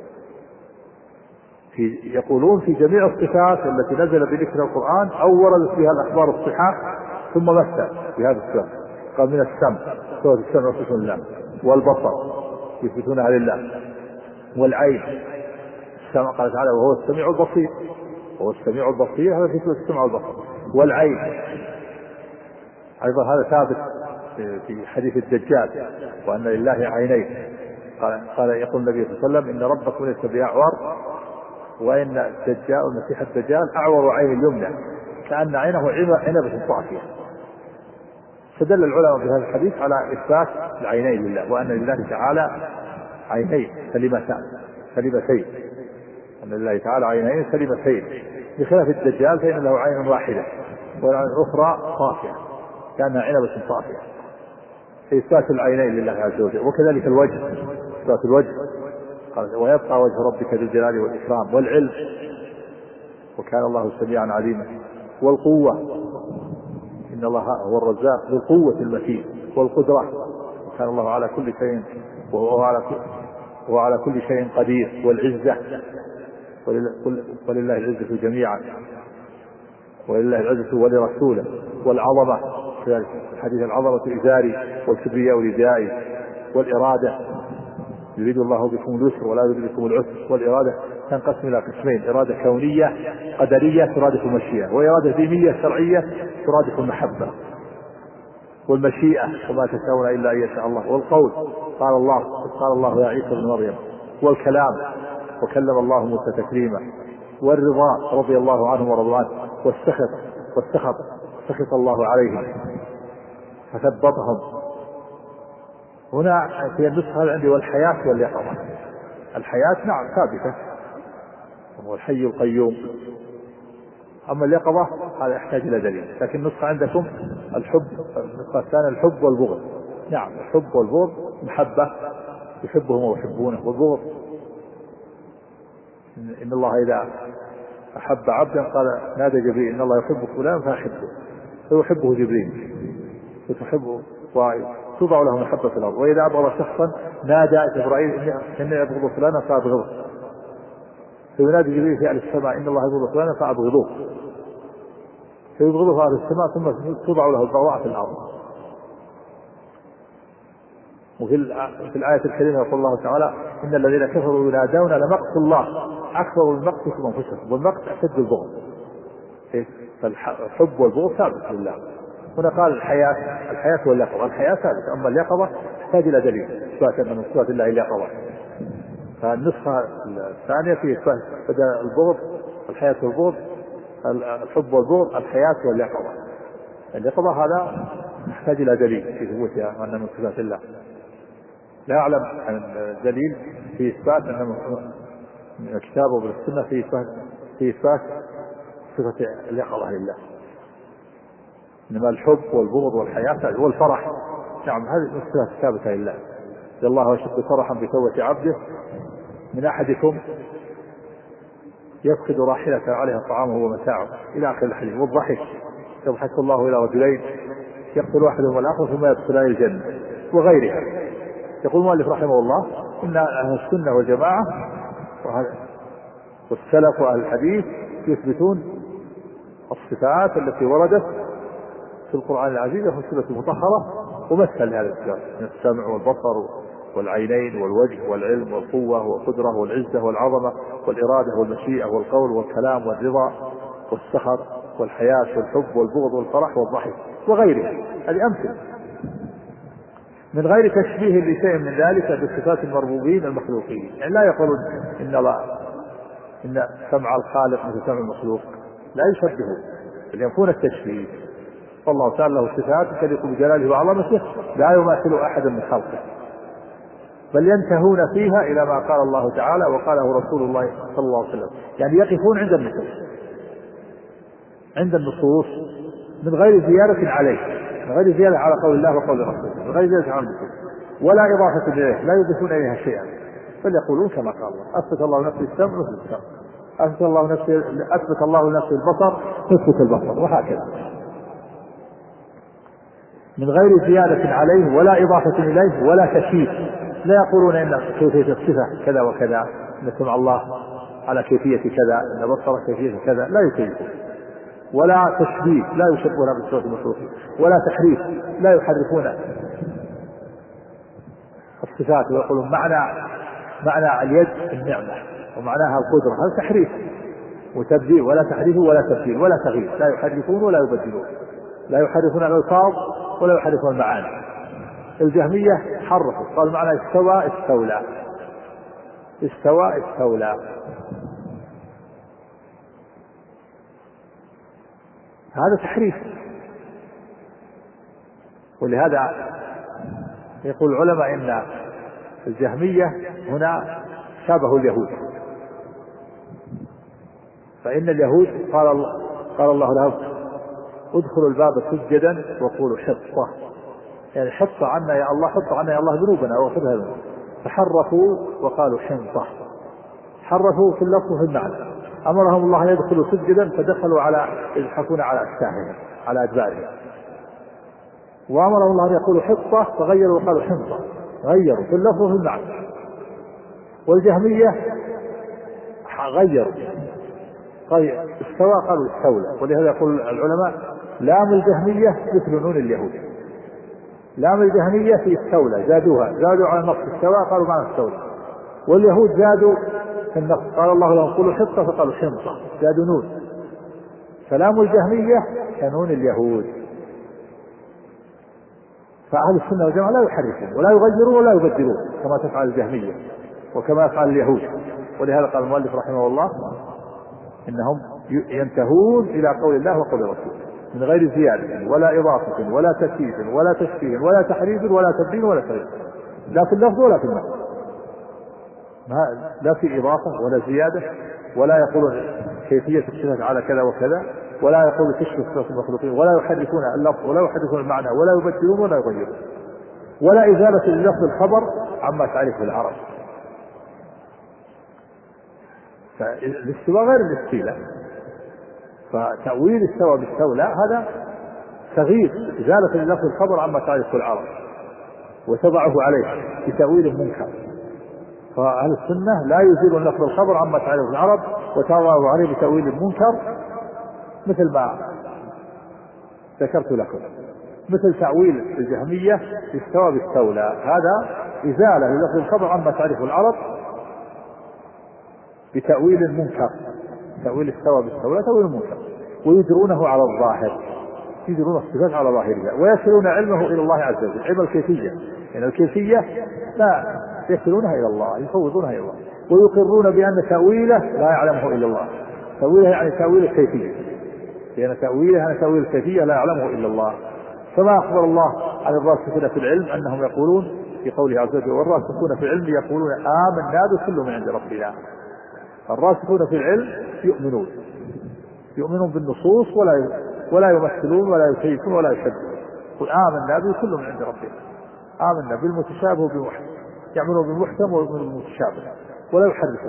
في يقولون في جميع الصفات التي نزل بذكر القرآن أو وردت فيها الأخبار الصحاح، ثم مثل بهذا السبب قال: من السمع، صفة السمع وصفة الله، والبصر يثبتونها لله، والعين السمع قال تعالى: وهو السميع البصير، وهو السميع البصير، هذا يثبت السمع والبصر. والعين أيضا هذا ثابت في حديث الدجال، وأن لله عينين. قال, قال يقول النبي صلى الله عليه وسلم: إن ربكم ليس بأعور، وإن الدجال المسيح الدجال أعور عين اليمنى كأن عينه عنبة صافية. فدل العلماء في هذا الحديث على إثبات العينين لله، وأن لله تعالى عينين سليمتان سليمتين أن لله تعالى عينين سليمتين، بخلاف الدجال فإن له عين واحدة والعين الأخرى صافية كأنها عنبة صافية. إثبات العينين لله عز وجل. وكذلك الوجه، إثبات الوجه قال: ويبقى وجه ربك ذو الجلال والإكرام. والعلم، وكان الله سميعا عليما. والقوة، إن الله هو الرزاق ذو القوة المتين. والقدرة، وكان الله على كل شيء وهو على كل, وهو على كل شيء قدير. والعزة، ولله العزة جميعا، ولله العزة ولرسوله. والعظمة كذلك الحديث: العظمة إزاري والكبرياء ردائي. والإرادة، يريد الله بكم اليسر ولا يريد بكم العسر. والإرادة تنقسم إلى قسمين: إرادة كونية قدرية ترادف المشيئة، وإرادة دينية شرعية ترادف المحبة. والمشيئة: وما تشاءون إلا أن يشاء الله. والقول: قال الله قال الله يا عيسى ابن مريم. والكلام: وكلم الله موسى تكليما. والرضا: رضي الله عنهم ورضوا عنه. والسخط والسخط سخط الله عليهم فثبطهم. هنا في النسخة عندي: والحياة واليقظة. الحياة نعم ثابتة، وهو الحي القيوم. أما اليقظة هذا يحتاج إلى دليل. لكن النسخة عندكم الحب، النسخة الثانية الحب والبغض. نعم الحب والبغض، محبة يحبهم ويحبونه، والبغض إن الله إذا أحب عبدا قال نادى جبريل: إن الله يحب فلان فأحبه، فيحبه جبريل وتحبه وتوضع له محبة في الأرض. وإذا أبغض شخصا نادى جبرائيل: إني أبغض فلانا فأبغضه، فينادي جبريل في أهل السماء: إن الله يبغض فلانا فأبغضوه، فيبغضه أهل السماء ثم توضع له البغضاء في الأرض. وفي الآية الكريمة يقول الله تعالى: إن الذين كفروا ينادون لمقت الله أكثر من مقتكم أنفسكم، والمقت أشد البغض. فالحب والبغض ثابت لله. هنا قال الحياة الحياة واليقظة. الحياة ثابت، أما اليقظة تحتاج إلى دليل إثبات من صفات الله اليقظة. فالنسخة الثانية في إثبات بدل البغض الحياة والبغض، الحب والبغض، الحياة واليقظة. اليقظة هذا يحتاج إلى دليل في ثبوتها أنها من صفات الله، لا يعلم عن دليل في إثبات أنه من الكتاب وبالسنة في إثبات في إثبات صفة اليقظة لله. إنما الحب والبغض والحياة والفرح نعم هذه الصفات ثابتة لله. الله أشد فرحا بتوبة عبده من أحدكم يفقد راحلته عليها طعامه ومتاعه إلى آخر الحديث. والضحك يضحك الله إلى رجلين يقتل واحدهما الآخر ثم يدخلان الجنة وغيرها. يقول المؤلف رحمه الله إن أهل السنة والجماعة والسلف وأهل الحديث يثبتون الصفات التي وردت في القرآن العزيز وفي السنة المطهرة ومثل لهذا الصفات من السمع والبصر والعينين والوجه والعلم والقوة والقدرة والعزة والعظمة والإرادة والمشيئة والقول والكلام والرضا والسخط والحياة والحب والبغض والفرح والضحك وغيرها. هذه أمثلة من غير تشبيه لشيء من ذلك بصفات المربوبين المخلوقين. يعني لا يقولون إن الله إن سمع الخالق مثل سمع المخلوق، لا يشبهون بل ينفون التشبيه. فالله تعالى له صفات تليق بجلاله وعظمته لا يماثل أحدا من خلقه، بل ينتهون فيها إلى ما قال الله تعالى وقاله رسول الله صلى الله عليه وسلم. يعني يقفون عند النصوص عند النصوص من غير زيادة عليه، من غير زيادة على قول الله وقول رسوله، من غير زيادة على النصوص ولا إضافة إليه، لا يضيفون إليها شيئا، بل يقولون كما قال الله أثبت الله نفسه السمع مثل السمع، أثبت الله نفسه أثبت الله نفسه البصر مثل البصر، وهكذا من غير زيادة عليه ولا إضافة إليه ولا تشبيه. لا يقولون إن كيفية الصفة كذا وكذا، إن سمع الله على كيفية كذا، إن بصر كيفية كذا، لا يكيفون. ولا تشبيه، لا يشبهون بالصفات المخلوقين. ولا تحريف، لا يحرفون الصفات ويقولون معنى معنى اليد النعمة ومعناها القدرة، هذا تحريف وتبديل. ولا تحريف ولا تبديل ولا تغيير، لا يحرفون ولا يبدلون، لا يحرفون الألفاظ ولا يحرفون المعاني. الجهمية حرفوا قال معنى استوى استولى استوى استولى، هذا تحريف. ولهذا يقول العلماء إن الجهمية هنا شابه اليهود، فإن اليهود قال الله, قال الله لهم ادخلوا الباب سجدا وقولوا حطة، يعني حط عنا يا الله، حط عنا يا الله ذنوبنا واغفرها لنا. فحرفوا وقالوا حنطة، حرفوا في اللفظ وفي المعنى. أمرهم الله أن يدخلوا سجدا فدخلوا على يزحفون على أجسامهم على أدبارهم، وأمرهم الله أن يقولوا حطة فغيروا وقالوا حنطة، غيروا في اللفظ وفي المعنى. والجهمية غيروا استوى قالوا استولى. ولهذا يقول العلماء لام الجهمية مثل نون اليهود، لام الجهمية في استولى زادوها، زادوا على النص استوى قالوا معنى استولى، واليهود زادوا في النص قال الله لهم قولوا حطة فقالوا حنطة، زادوا نون. فلام الجهمية كنون اليهود. فأهل السنة والجماعة لا يحرفون ولا يغيرون ولا يبدلون كما تفعل الجهمية وكما يفعل اليهود. ولهذا قال المؤلف رحمه الله إنهم ينتهون إلى قول الله وقول رسوله من غير زيادة ولا إضافة ولا تكييف ولا تشبيه ولا تحريف ولا تبديل ولا تغيير، لا في اللفظ ولا في المعنى، لا في إضافة ولا زيادة، ولا يقولون كيفية الصفة على كذا وكذا، ولا يقول تشبه صفات المخلوقين، ولا يحرفون اللفظ ولا يحرفون المعنى ولا يبدلون ولا يغيرون، ولا إزالة للفظ الخبر عما تعرفه العرب. فالاستواء غير الاستيلاء، فتأويل استوى باستولى هذا تغيير، إزالة للفظ الخبر عما تعرفه العرب وتضعه عليه بتأويل منكر. فأهل السنة لا يزيلون لفظ الخبر عما تعرفه العرب وتضعه عليه بتأويل منكر، مثل ما ذكرت لكم، مثل تأويل الجهمية استوى باستولى، هذا إزالة للفظ الخبر عما تعرفه العرب بتأويل منكر. تأويل استوى باستولى تأويل منكر، ويجرونه على الظاهر، يجرون الصفات على ظاهرها، ويصلون علمه إلى الله عز وجل، علم الكيفية، يعني الكيفية لا يصلونها إلى الله، يفوضونها إلى الله، ويقرون بأن تأويله لا يعلمه إلا الله. تأويله يعني تأويل الكيفية، لأن يعني تأويله يعني تأويل الكيفية لا يعلمه إلا الله. كما أخبر الله عن الراسخين في العلم أنهم يقولون في قوله عز وجل والراسخون في العلم يقولون آمنا بكل من عند ربنا. الراسخون في العلم يؤمنون يؤمنون بالنصوص ولا ولا يمثلون ولا يكيفون ولا يشددون. قل آمنا بكل من عند ربنا، آمنا بالمتشابه وبالمحكم، يعملون بالمحكم ويؤمنون بالمتشابه ولا يحرفون.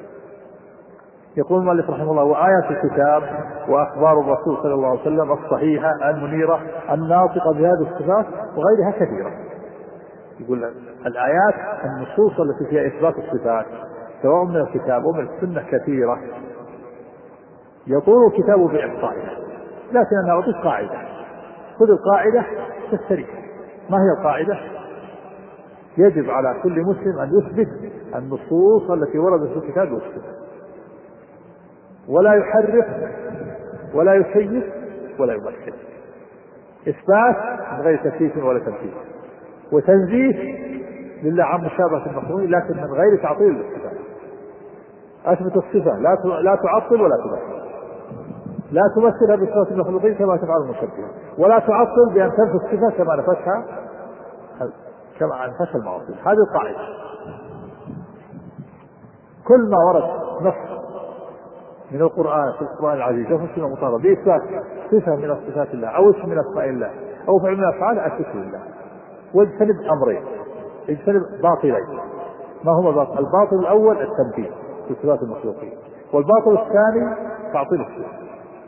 يقول المؤلف رحمه الله وآيات الكتاب وأخبار الرسول صلى الله عليه وسلم الصحيحة المنيرة الناطقة بهذه الصفات وغيرها كثيرة. يقول الآيات النصوص التي فيها إثبات الصفات سواء من الكتاب ومن السنة كثيرة يطول الكتاب بإحصائها، لكن أنا أعطيك قاعدة، خذ القاعدة تستريح. ما هي القاعدة؟ يجب على كل مسلم أن يثبت النصوص التي وردت في الكتاب والسنة، ولا يحرف ولا يشيف ولا يمثل. إثبات من غير تكييف ولا تمثيل، وتنزيه لله عن مشابهة المخلوقين لكن من غير تعطيل للصفات. أثبت الصفة لا لا تعطل ولا تمثل، لا تمثلها بصفات المخلوقين كما تفعل المشبهة، ولا تعطل بأن تنفي الصفة كما نفتها كما نفت المعاصي. هذه القاعدة. كل ما ورد نص من القرآن في القرآن العزيز وفي السنة المطهرة بإثبات صفة من صفات الله أو اسم من أسماء الله أو فعل من أفعال أثبت لله، واجتنب أمرين، اجتنب باطلين. ما هما باطل؟ الباطل الأول التمثيل في صفات المخلوقين، والباطل الثاني تعطيل الصفة.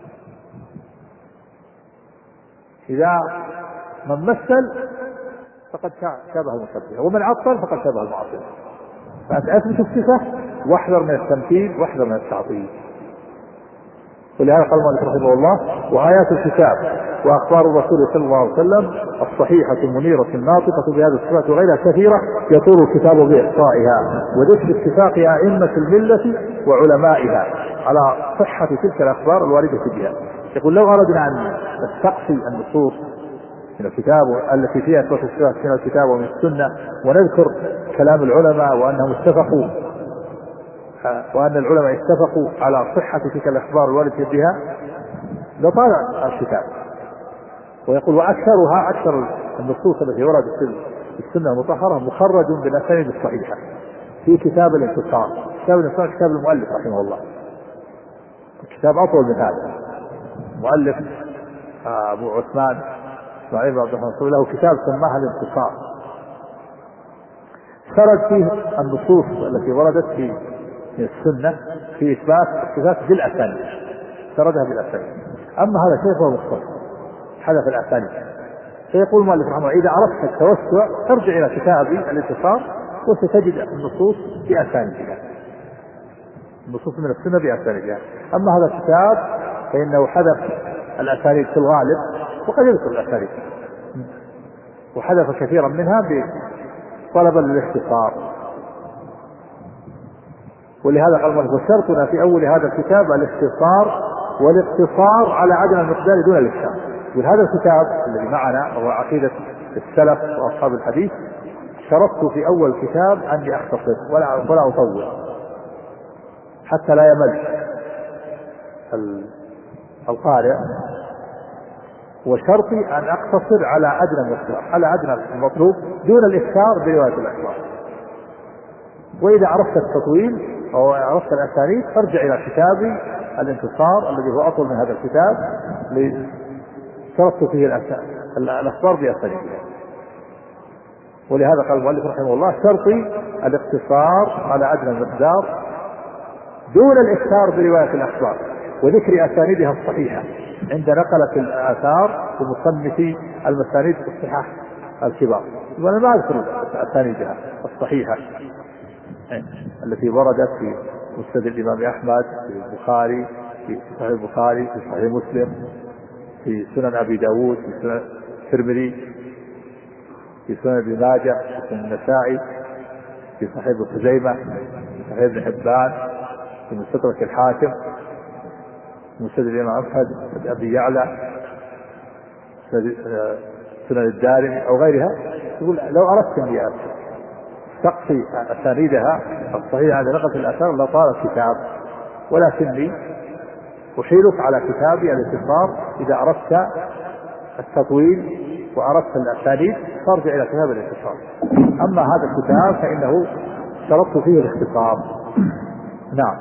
إذا من مثل فقد شابه المشبهة، ومن عطل فقد شابه المعطل. فأثبت الصفة واحذر من التمثيل واحذر من التعطيل. ولهذا قال المؤلف رحمه الله وآيات الكتاب وأخبار الرسول صلى الله عليه وسلم الصحيحة المنيرة الناطقة بهذه الصفات وغيرها كثيرة يطول الكتاب بإحصائها وذكر اتفاق أئمة الملة وعلمائها على صحة تلك الأخبار الواردة بها. يقول لو أردنا أن نستقصي النصوص من الكتاب التي فيها إثبات الصفات من الكتاب ومن السنة ونذكر كلام العلماء وأنهم اتفقوا وأن العلماء اتفقوا على صحة تلك الأخبار الواردة بها لطال الكتاب. ويقول وأكثرها أكثر النصوص التي وردت في السنة المطهرة مخرج بالأسانيد الصحيحة في كتاب الانتصار. كتاب الانتصار كتاب المؤلف رحمه الله، الكتاب أطول من هذا. مؤلف أبو عثمان إسماعيل بن عبد الرحمن له كتاب سماه الانتصار، سرد فيه النصوص التي وردت في السنة في إثبات الصفات بالأسانيد، سردها بالأسانيد. أما هذا شيء هو مختصر حذف الأسانيد. فيقول المؤلف رحمه الله إذا عرفت التوسع ترجع إلى كتابي الانتصار وستجد النصوص بأسانيدها، النصوص من السنة بأسانيدها. أما هذا الكتاب فإنه حذف الأسانيد في الغالب وقد يذكر الأسانيد وحذف كثيرا منها طلبا للاختصار. ولهذا قال المؤلف وشرطنا في أول هذا الكتاب الاختصار والاقتصار على عدم المقدار دون الإكثار. وهذا الكتاب الذي معنا وهو عقيدة السلف وأصحاب الحديث شرطت في أول الكتاب أني أختصر ولا ولا أطول حتى لا يمل القارئ، وشرطي أن أقتصر على أدنى المطلوب على أدنى المطلوب دون الإكثار برواية الأخبار. وإذا عرفت التطويل أو عرفت الأسانيد فارجع إلى كتابي الانتصار الذي هو أطول من هذا الكتاب شرطت فيه الأخبار بأسانيدها. ولهذا قال المؤلف رحمه الله شرطي الاقتصار على أدنى المقدار دون الإكثار برواية الأخبار وذكر أسانيدها الصحيحة عند نقلة الآثار ومصنفي المسانيد الصحاح الكبار. وأنا ما أذكر أسانيدها الصحيحة التي وردت في مسند الإمام أحمد في البخاري في صحيح البخاري في صحيح مسلم في سنن أبي داود في سنن الترمذي في سنن ابن ماجه في سنن النسائي في صحيح ابن خزيمة في صحيح ابن حبان في مستدرك الحاكم في مسند الإمام أحمد في أبي يعلى سنن الدارمي أو غيرها. يقول لو أردت أن تقصي أسانيدها الصحيحة على نقل الآثار لطال الكتاب، ولكني أحيلك على كتابي الانتصار إذا أردت التطويل وأردت الأساليب فارجع إلى كتاب الاختصار. أما هذا الكتاب فإنه شرطت فيه الاختصار. نعم.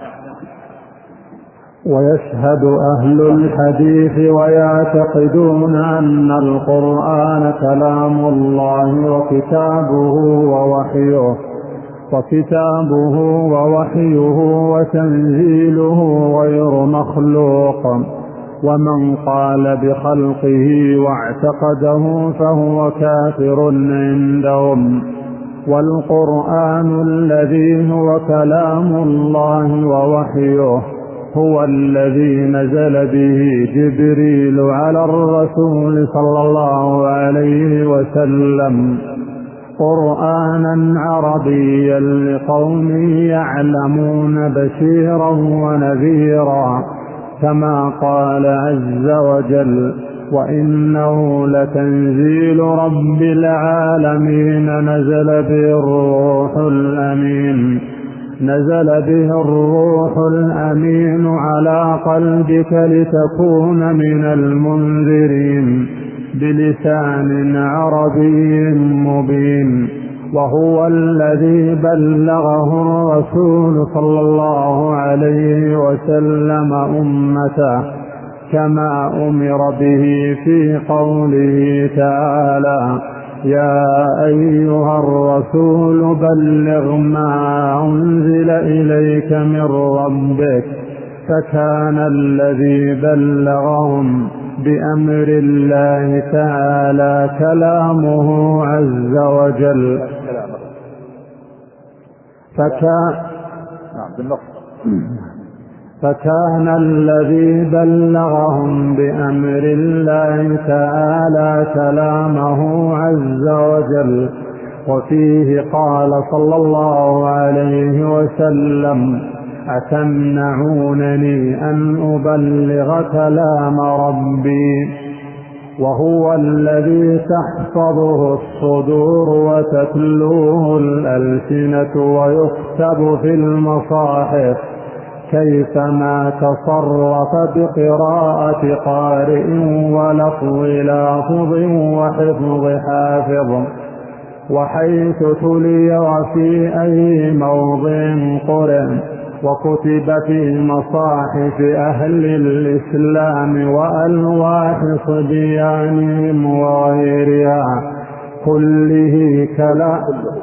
ويشهد أهل الحديث ويعتقدون أن القرآن كلام الله وكتابه ووحيه وكتابه ووحيه وتنزيله غير مخلوق، ومن قال بخلقه واعتقده فهو كافر عندهم. والقرآن الذي هو كلام الله ووحيه هو الذي نزل به جبريل على الرسول صلى الله عليه وسلم قرآنا عربيا لقوم يعلمون بشيرا ونذيرا، كما قال عز وجل: وإنه لتنزيل رب العالمين نزل به الروح الأمين نزل به الروح الأمين على قلبك لتكون من المنذرين بلسان عربي مبين. وهو الذي بلغه الرسول صلى الله عليه وسلم أمته، كما أمر به في قوله تعالى: يا أيها الرسول بلغ ما أنزل إليك من ربك. فكان الذي بلغهم بأمر الله تعالى كلامه عز وجل. فكان فكان الذي بلغهم بأمر الله تعالى كلامه عز وجل. وفيه قال صلى الله عليه وسلم: أتمنعونني أن أبلغ كلام ربي؟ وهو الذي تحفظه الصدور وتتلوه الألسنة ويكتب في المصاحف كيفما تصرف بقراءة قارئ ولفظ لافظ وحفظ حافظ، وحيث تلي وفي أي موضع قرئ، وكتب في مصاحف أهل الإسلام وألواح صبيانهم وغيرها كله كلام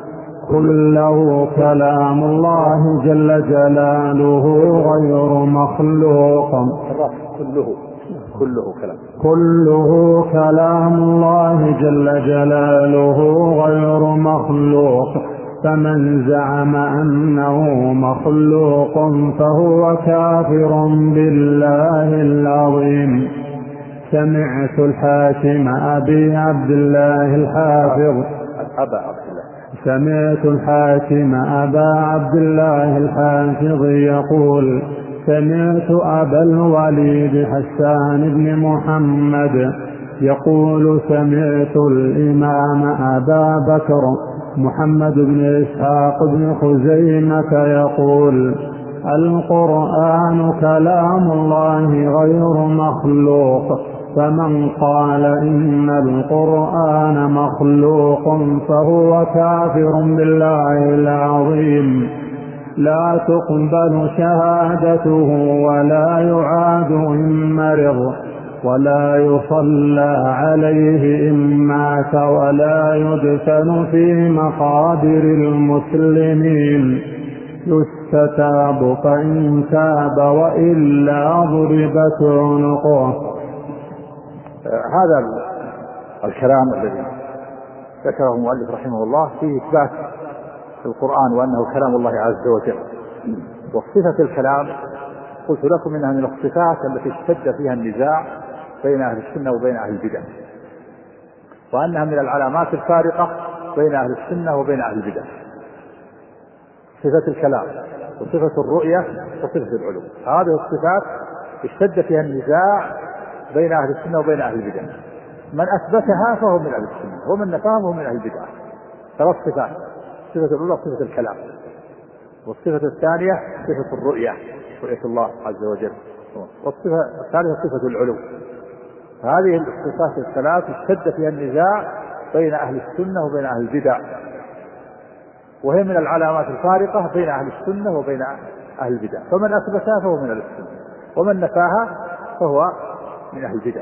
كله كلام الله جل جلاله غير مخلوق. كله كله كلام كله كلام الله جل جلاله غير مخلوق. فمن زعم أنه مخلوق فهو كافر بالله العظيم. سمعت الحاكم أبي عبد الله الحافظ أبا عبد الله سمعت الحاكم أبا عبد الله الحافظ يقول: سمعت أبا الوليد حسان بن محمد يقول: سمعت الإمام أبا بكر محمد بن إسحاق بن خزيمة يقول: القرآن كلام الله غير مخلوق. فمن قال إن القرآن مخلوق فهو كافر بالله العظيم، لا تقبل شهادته ولا يعاد إن مرض، ولا يصلى عليه إن مات، ولا يدفن في مقابر المسلمين. يستتاب فإن تاب وإلا ضربت عنقه. هذا الكلام الذي ذكره المؤلف رحمه الله فيه إثبات القرآن وأنه كلام الله عز وجل. وصفة الكلام قلت لكم إنها من الصفات التي اشتد فيها النزاع بين أهل السنة وبين أهل البدع، وأنها من العلامات الفارقة بين أهل السنة وبين أهل البدع. صفة الكلام وصفة الرؤية وصفة العلو، هذه الصفات اشتد فيها النزاع بين أهل السنة وبين أهل البدع. من أثبتها فهو من أهل السنة، ومن نفاها فهو من أهل البدع. ثلاث صفات: صفة الأولى صفة الكلام، والصفة الثانية صفة الرؤية رؤية الله عز وجل، والصفة الثالثة صفة العلو. هذه الصفات الثلاث اشتد فيها النزاع بين أهل السنة وبين أهل البدع، وهي من العلامات الفارقة بين أهل السنة وبين أهل البدع، فمن أثبتها فهو من أهل السنة، ومن نفاها فهو من أهل البدع.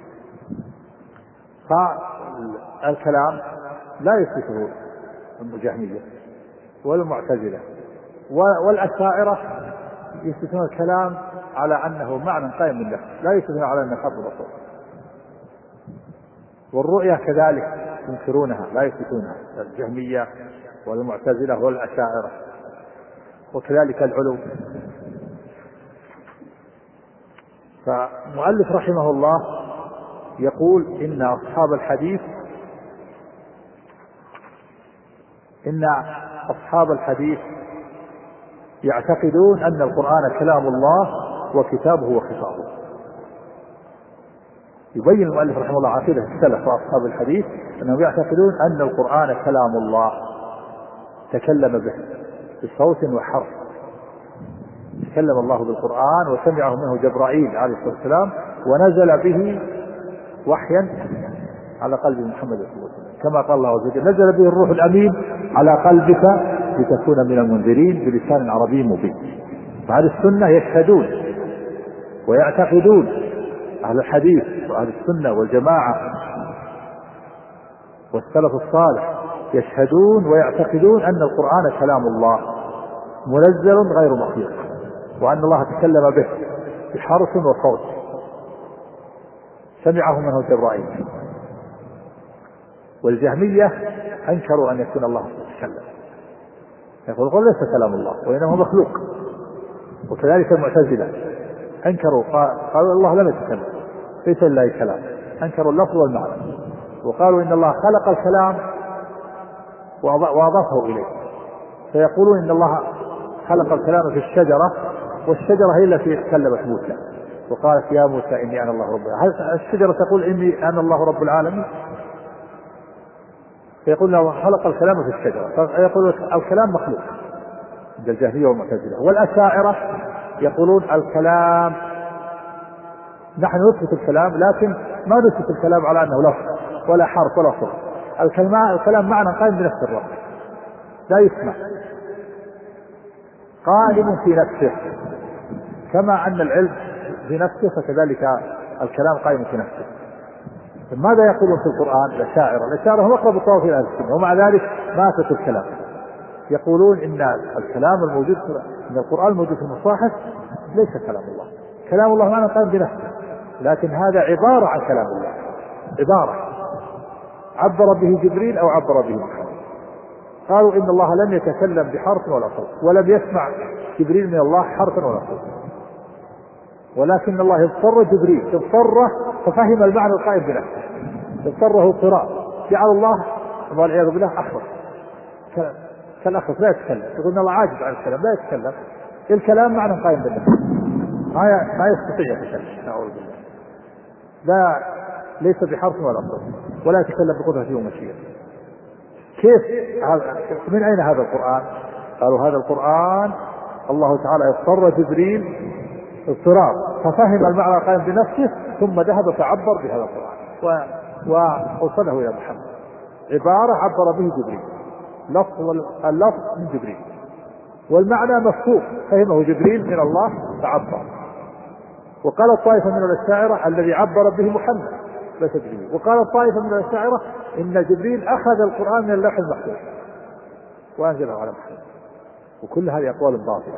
فالكلام لا يثبته الجهمية والمعتزلة والأشاعرة، يثبتون الكلام على أنه معنى قائم بالله، لا يثبتون على أنه خط بصر. والرؤية كذلك ينكرونها لا يثبتونها، الجهمية والمعتزلة والأشاعرة، وكذلك العلو. فمؤلف رحمه الله يقول إن أصحاب الحديث إن أصحاب الحديث يعتقدون أن القرآن كلام الله وكتابه وخطابه. يبين المؤلف رحمه الله عقيدة السلف وأصحاب الحديث أنهم يعتقدون أن القرآن كلام الله تكلم به بصوت وحرف، تكلم الله بالقرآن وسمعه منه جبرائيل عليه الصلاة والسلام، ونزل به وحيا على قلب محمد صلى الله عليه وسلم، كما قال الله عز وجل: نزل به الروح الأمين على قلبك لتكون من المنذرين بلسان عربي مبين. فهذه السنة يشهدون ويعتقدون، أهل الحديث وأهل السنة والجماعة والسلف الصالح يشهدون ويعتقدون أن القرآن كلام الله منزل غير مخلوق، وأن الله تكلم به بحرف وصوت سمعه منه جبرائيل. والجهمية أنكروا أن يكون الله يتكلم، يقول ليس كلام الله وإنه مخلوق. وكذلك المعتزلة أنكروا، قالوا الله لم يتكلم، ليس لله كلام، أنكروا اللفظ والمعنى، وقالوا إن الله خلق الكلام وأضافه إليه، فيقولون إن الله خلق الكلام في الشجرة، والشجرة هي التي كلمت موسى وقالت: يا موسى إني أنا الله رب العالمين. هل الشجرة تقول إني أنا الله رب العالمين؟ فيقول له خلق الكلام في الشجرة، فيقول الكلام مخلوق عند الجهمية والمعتزلة. والأشاعرة يقولون الكلام، نحن نثبت الكلام لكن ما نثبت الكلام على أنه لفظ ولا حرف ولا صوت، الكلام معنى قائم بنفس الرب، لا يسمع، قائم في نفسه، كما أن العلم في نفسه فكذلك الكلام قائم في نفسه. ماذا يقولون في القرآن الأشاعرة؟ الأشاعرة هم أقرب الطوائف إلى أهل السنة، ومع ذلك ما أثبتوا الكلام. يقولون إن الكلام الموجود إن القرآن الموجود في المصاحف ليس كلام الله، كلام الله معنى قائم بنفسه، لكن هذا عبارة عن كلام الله، عبارة عبر به جبريل أو عبر به محمد. قالوا إن الله لم يتكلم بحرف ولا صوت، ولم يسمع جبريل من الله حرفا ولا صوت، ولكن الله اضطر جبريل اضطره ففهم المعنى القائم بنفسه، اضطره قراء، جعل الله والعياذ بالله أخرس كالأخرس لا يتكلم، يقول إن الله عاجز عن الكلام لا يتكلم، الكلام معنى قائم بنفسه، ما يستطيع يتكلم، نعوذ بالله، لا ليس بحرف ولا صوت، ولا يتكلم بقدرته ومشيئته. كيف هذا؟ من أين هذا القرآن؟ قالوا هذا القرآن الله تعالى اضطر جبريل اضطرار ففهم المعنى القائم بنفسه، ثم ذهب فعبر بهذا القرآن ووصله إلى محمد، عبارة عبر به جبريل، لفظ اللفظ من جبريل، والمعنى مفهوم فهمه جبريل من الله فعبر. وقال الطائفة من الأشاعرة الذي عبر به محمد ليس جبريل، وقال الطائفة من الأشاعرة إن جبريل أخذ القرآن من اللوح المحفوظ وأنزله على محمد. وكل هذه أقوال باطلة.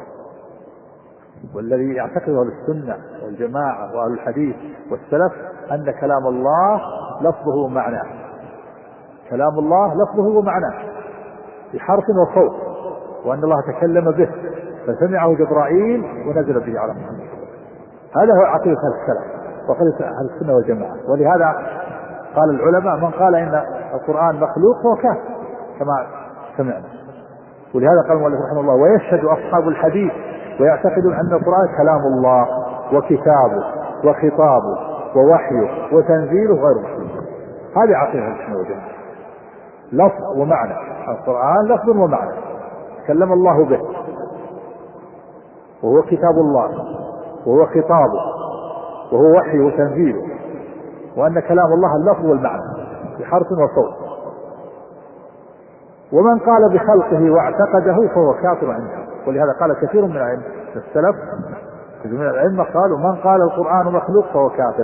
والذي يعتقده السنة والجماعة وأهل الحديث والسلف أن كلام الله لفظه ومعناه، كلام الله لفظه ومعناه بحرف وصوت، وأن الله تكلم به فسمعه جبرائيل ونزل به على محمد. هذا هو عقيدة السلف وعقيدة أهل السنة والجماعة. ولهذا قال العلماء من قال إن القرآن مخلوق فهو كافر كما سمعنا. ولهذا قال المؤلف رحمه الله: ويشهد أصحاب الحديث ويعتقدون أن القرآن كلام الله وكتابه وخطابه ووحيه وتنزيله غير مخلوق. هذه عقيدة السنة والجماعة، لفظ ومعنى، القرآن لفظ ومعنى تكلم الله به، وهو كتاب الله وهو خطابه وهو وحيه وتنزيله، وأن كلام الله اللفظ والمعنى بحرف وصوت. ومن قال بخلقه واعتقده فهو كافر عنده. ولهذا قال كثير من العلم السلف من العلم قالوا من قال القرآن مخلوق فهو كافر.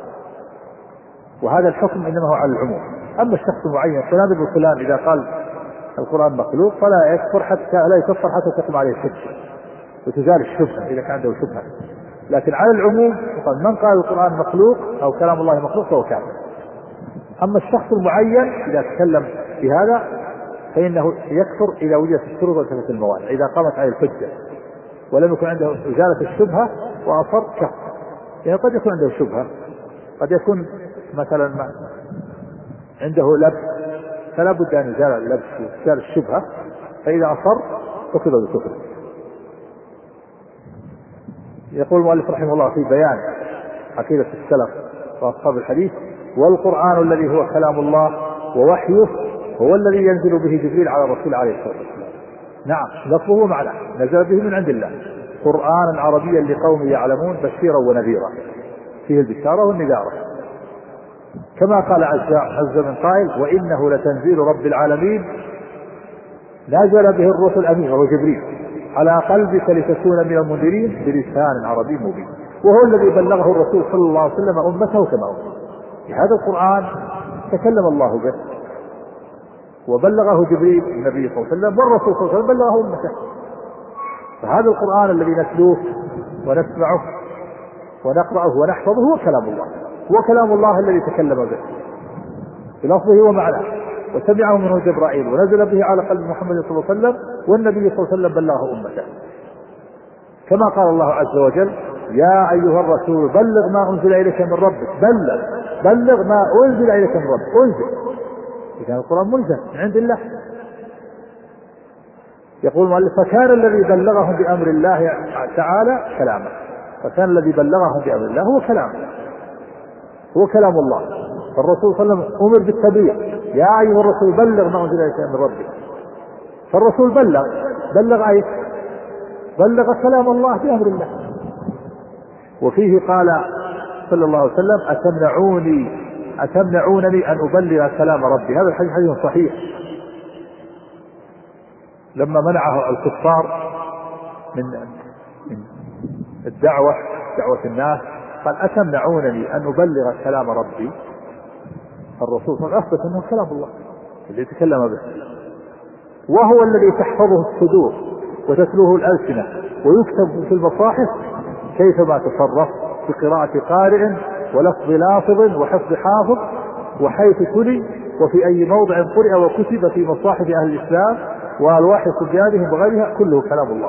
وهذا الحكم إنما هو على العموم. أما الشخص المعين فلان ابن فلان إذا قال القرآن مخلوق فلا يكفر حتى لا يكفر حتى تقوم عليه الحجة وتزال الشبهة إذا كان عنده شبهة. لكن على العموم من قال القرآن مخلوق أو كلام الله مخلوق فهو كافر. أما الشخص المعين إذا تكلم بهذا فإنه يكفر إذا وجدت الشروط وانتفت الموانع، إذا قامت عليه الحجة ولم يكن عنده إزالة الشبهة وأصر كفر. يعني قد يكون عنده شبهة، قد يكون مثلا عنده لبس فلا بد أن يزال اللبس ويزال الشبهة، فإذا أصر فكذا بكفر. يقول المؤلف رحمه الله في بيان عقيدة السلف وأصحاب الحديث: والقرآن الذي هو كلام الله ووحيه هو الذي ينزل به جبريل على الرسول عليه الصلاة والسلام. نعم لفظه ومعناه نزل به من عند الله قرآنا عربيا لقوم يعلمون بشيرا ونذيرا فيه البشارة والنذارة، كما قال عز من قائل: وإنه لتنزيل رب العالمين نزل به الروح الأمين وهو جبريل على قلبك لتكون من المنذرين بلسان عربي مبين. وهو الذي بلغه الرسول صلى الله عليه وسلم أمته كما أمر. هذا القرآن تكلم الله به وبلغه جبريل النبي صلى الله عليه وسلم، والرسول صلى الله عليه وسلم بلغه أمته. فهذا القرآن الذي نتلوه ونسمعه ونقرأه ونحفظه هو كلام الله، هو كلام الله الذي تكلم به بلفظه ومعناه وسمعه منه جبرائيل ونزل به على قلب محمد صلى الله عليه وسلم، والنبي صلى الله عليه وسلم بلغه أمته. كما قال الله عز وجل: يا أيها الرسول بلغ ما أنزل إليك من ربك، بلغ بلغ ما أنزل إليك من ربك، أنزل. إذا القرآن ملزم من عند الله. يقول المؤلف: فكان الذي بلغهم بأمر الله تعالى كلامه، فكان الذي بلغهم بأمر الله هو كلامه، هو كلام الله. فالرسول صلى الله عليه وسلم أمر بالتبليغ: يا أيها الرسول بلغ ما أنزل إليك من ربك. فالرسول بلغ بلغ أي بلغ كلام الله بأمر الله. وفيه قال صلى الله عليه وسلم: أتمنعوني أتمنعونني أن أبلغ كلام ربي. هذا الحديث حديث صحيح. لما منعه الكفار من الدعوة دعوة الناس قال: أتمنعونني أن أبلغ كلام ربي. الرسول صلى الله عليه وسلم أثبت أنه كلام الله الذي يتكلم به، وهو الذي تحفظه الصدور وتتلوه الألسنة ويكتب في المصاحف كيفما تصرف بقراءة قارئ ولفظ لافظ وحفظ حافظ وحيث تلي وفي أي موضع قرئ وكتب في مصاحف أهل الإسلام وألواح سجادهم وغيرها، كله كلام الله.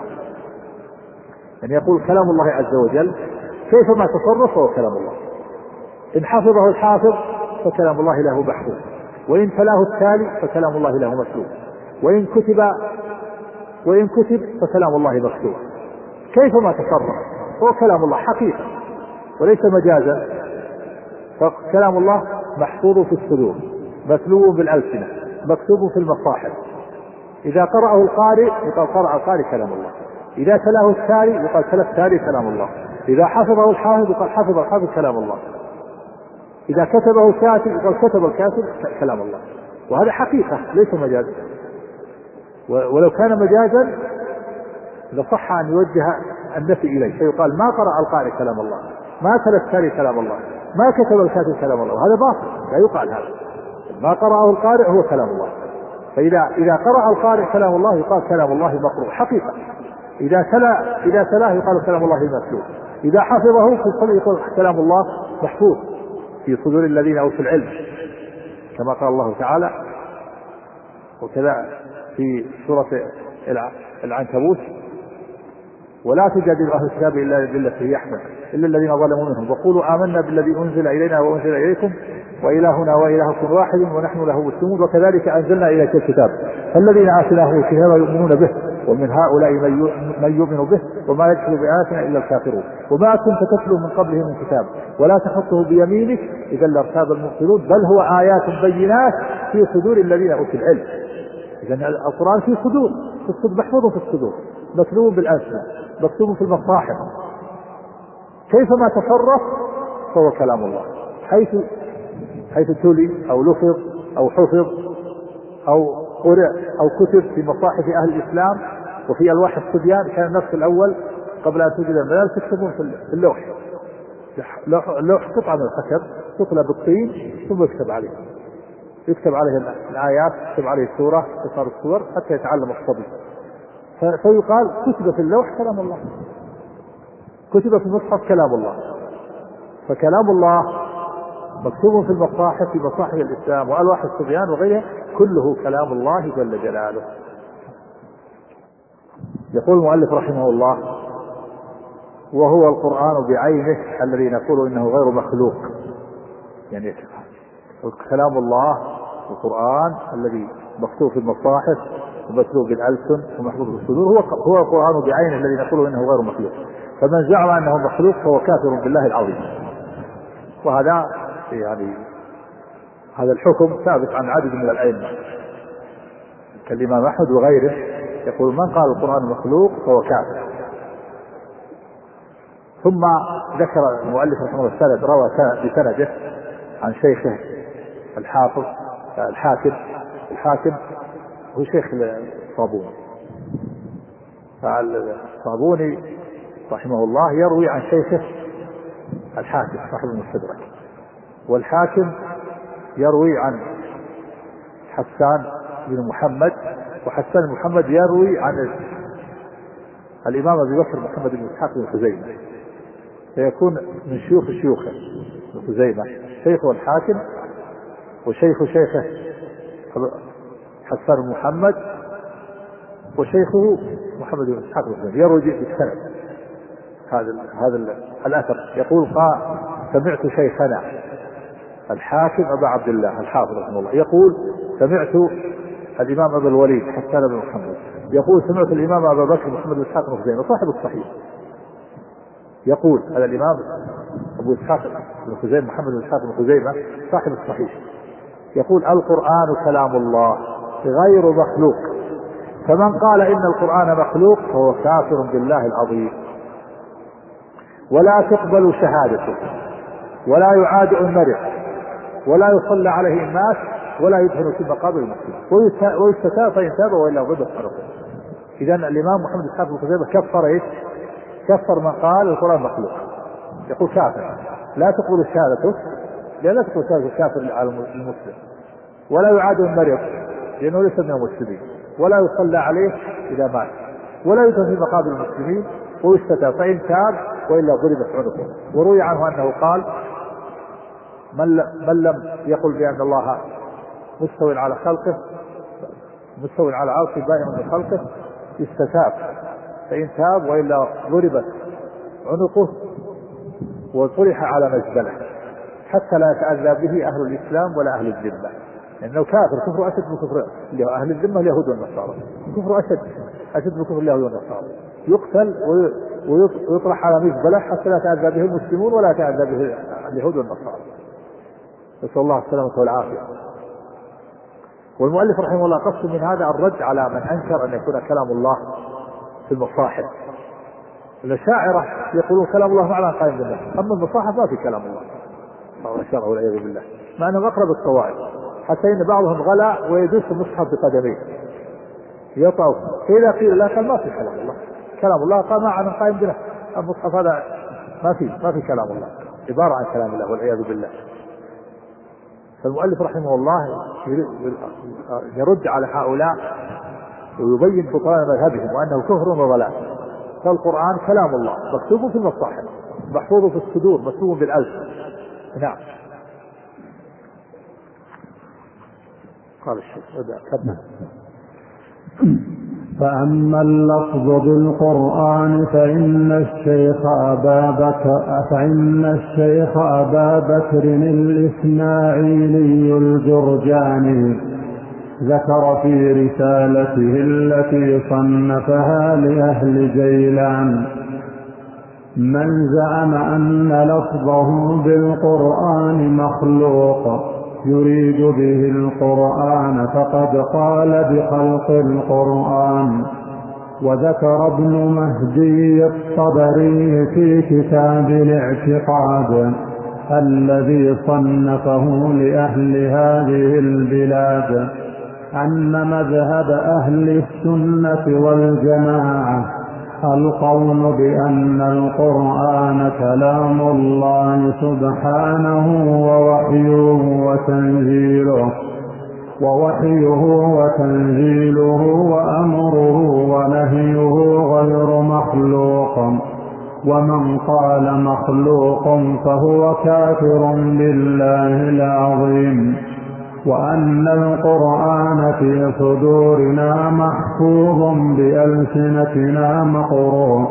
يعني يقول كلام الله عز وجل كيفما تصرف فهو كلام الله. إن حفظه الحافظ فكلام الله له محفوظ، وإن تلاه التالي فكلام الله له متلو، وإن كتب وإن كتب فكلام الله مكتوب. كيفما تصرف هو كلام الله حقيقة وليس مجازا. فكلام الله محفوظ في الصدور متلو بالألسنة مكتوب في المصاحف. إذا قرأه القارئ يقال قرأ القارئ كلام الله، إذا تلاه التالي يقال تلا التالي كلام الله، إذا حفظه الحافظ يقال حفظ الحافظ كلام الله، إذا كتبه الكاتب يقال كتب الكاتب كلام الله. وهذا حقيقة ليس مجازا. ولو كان مجازا لصح أن يوجه النفي إليه فيقال ما قرأ القارئ كلام الله، ما تلا التالي كلام الله، ما كتب الكاتب كلام الله. وهذا باطل لا يقال هذا. ما قرأه القارئ هو كلام الله. فإذا إذا قرأ القارئ كلام الله يقال كلام الله مقروء حقيقة. إذا تلا إذا تلاه يقال كلام الله مكتوب. إذا حفظه في الصدر يقول كلام الله محفوظ في صدور الذين أوتوا العلم، كما قال الله تعالى. وكذا في سورة العنكبوت: ولا تجادل أهل الكتاب إلا بالتي هي أحسن إلا الذين ظلموا منهم وقولوا آمنا بالذي أنزل إلينا وأنزل إليكم وإلهنا وإلهكم واحد ونحن له مسلمون وكذلك أنزلنا إليك الكتاب فالذين آتيناهم الكتاب يؤمنون به ومن هؤلاء من يؤمن به وما يدخل بآياتنا إلا الكافرون وما كنت تتلو من قبله من كتاب ولا تخطه بيمينك إذا لارتاب المبطلون بل هو آيات بينات في صدور الذين أوتوا العلم. إذن القرآن في صدور في الصدور محفوظ في الصدور متلو بالألسنة مكتوب في المصاحف. كيفما تصرف فهو كلام الله حيث حيث تلي أو لفظ أو حفظ أو قرأ أو كتب في مصاحف أهل الإسلام وفي ألواح الصبيان، كان النص الأول قبل أن توجد الملابس يكتبون في اللوح، اللوح قطعة من الخشب تطلى بالطين ثم يكتب عليه يكتب عليه الآيات، يكتب عليه السورة، تصار الصور حتى يتعلم الصبي. فيقال كتب في اللوح كلام الله، كتب في المصحف كلام الله. فكلام الله مكتوب في المصاحف في مصاحف الإسلام وألواح الصبيان وغيرها، كله كلام الله جل جلاله. يقول المؤلف رحمه الله: وهو القرآن بعينه الذي نقول إنه غير مخلوق. يعني كلام الله القرآن الذي مكتوب في المصاحف ومتلو بالألسن ومحفوظ في الصدور هو هو القرآن بعينه الذي نقول إنه غير مخلوق. فمن زعم أنه مخلوق فهو كافر بالله العظيم. وهذا يعني هذا الحكم ثابت عن عدد من الأئمة كالإمام أحمد وغيره، يقول من قال القرآن مخلوق فهو كافر. ثم ذكر المؤلف رحمه الله السند، روى بسنده عن شيخه الحافظ الحاكم الحاكم هو شيخ الصابوني. فالصابوني رحمه الله يروي عن شيخه الحاكم صاحب المستدرك، والحاكم يروي عن حسان بن محمد، وحسان بن محمد يروي عن الإمام أبي بكر محمد بن إسحاق بن خزيمة، فيكون من شيوخ شيوخه بن خزيمة، شيخه الحاكم وشيخ شيخه حسان بن محمد وشيخه محمد بن إسحاق بن خزيمة، يروي بالسند هذا هذا الأثر. يقول قال سمعت شيخنا الحاكم أبا عبد الله الحافظ رحمه الله يقول سمعت الإمام أبا الوليد حسان بن محمد يقول سمعت الإمام أبا بكر محمد بن إسحاق بن خزيمة صاحب الصحيح، يقول هذا الإمام أبو إسحاق بن خزيمة محمد بن إسحاق بن خزيمة صاحب الصحيح يقول القرآن كلام الله غير مخلوق، فمن قال إن القرآن مخلوق فهو كافر بالله العظيم، ولا تقبل شهادته ولا يعاد المرء ولا يصلى عليه الناس ولا يدفن في مقابر المسلمين ويستتاب فإن تاب وإلا غضب حرقه. إذن الإمام محمد بن إسحاق بن خزيمة كفر إيش؟ كفر من قال القرآن مخلوق، يقول كافر لا تقبل شهادته لأن لا تقبل شهادة كافر على المسلم، ولا يعاد المريض لأنه ليس من المسلمين، ولا يصلى عليه إذا مات، ولا يدفن في مقابر المسلمين ويستتاب فإن تاب وإلا ضربت عنقه. وروي عنه أنه قال من, من لم يقل بأن الله مستوى على خلقه مستوى على عرشه بائن من خلقه يستتاب فإن تاب وإلا ضربت عنقه وطرح على مزبله حتى لا يتأذى به أهل الإسلام ولا أهل الذمة، لأنه كافر كفر أشد من كفر أهل الذمة اليهود والنصارى، كفر أشد أشد من كفر اليهود والنصارى، يقتل ويطرح على مزبله حتى لا يتأذى به المسلمون ولا يتأذى به اليهود والنصارى، نسأل الله السلامة والعافية. والمؤلف رحمه الله قصد من هذا الرد على من أنكر أن يكون كلام الله في المصاحف. الأشاعرة يقولون كلام الله معنى قائم بالله، أما المصاحف ما في كلام الله شرعه والعياذ بالله، مع أنهم أقرب الصوائب، حتى إن بعضهم غلا ويدوس المصحف بقدميه يطأ، فإذا قيل لا قال ما في كلام الله، كلام الله قال معنى قائم بالله، المصحف هذا ما في ما في كلام الله، عبارة عن كلام الله والعياذ بالله. فالمؤلف رحمه الله يرد على هؤلاء ويبين بطلان مذهبهم وأنه كفر وضلال. فالقرآن كلام الله مكتوب في المصاحف محفوظ في الصدور مكتوب بالألسن. نعم. قال الشيخ كمل. فأما اللفظ بالقرآن فإن الشيخ أبا بكر فإن الشيخ أبا بكر الإسماعيلي الجرجاني ذكر في رسالته التي صنفها لأهل جيلان من زعم أن لفظه بالقرآن مخلوق يريد به القرآن فقد قال بخلق القرآن. وذكر ابن مهدي الطبري في كتاب الاعتقاد الذي صنفه لأهل هذه البلاد أن مذهب أهل السنة والجماعة القول بأن القرآن كلام الله سبحانه ووحيه وتنزيله ووحيه وتنزيله وأمره ونهيه غير مخلوق، ومن قال مخلوق فهو كافر بالله العظيم، وأن القرآن في صدورنا محفوظ بألسنتنا مقروء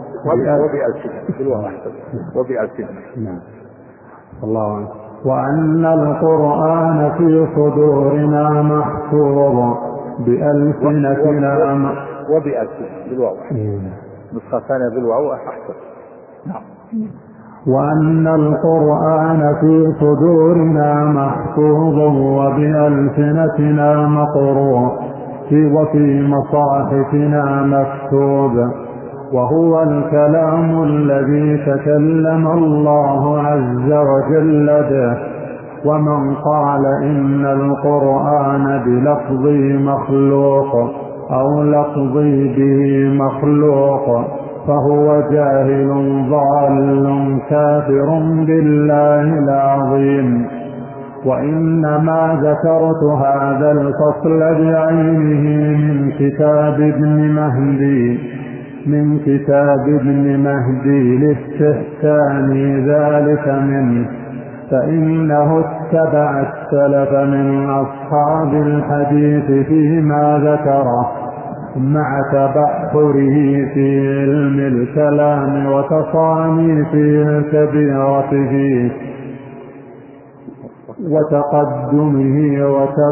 وبألسنتنا الله أكبر. وأن القرآن في صدورنا محفوظ بألسنتنا وبألسنتنا بالواضح نسخة ثانية بالواو أحسن. نعم. وأن القرآن في صدورنا محفوظ وبألسنتنا مقروء وفي مصاحفنا مكتوب، وهو الكلام الذي تكلم الله عز وجل به. ومن قال إن القرآن بلفظه مخلوق أو لفظه به مخلوق فهو جاهل ضال كافر بالله العظيم. وإنما ذكرت هذا الفصل بعينه من كتاب ابن مهدي من كتاب ابن مهدي لاستحسان ذلك منه، فإنه اتبع السلف من أصحاب الحديث فيما ذكره مع تبحره في علم الكلام وتصانيفه الكبيرة فيه وتقدمه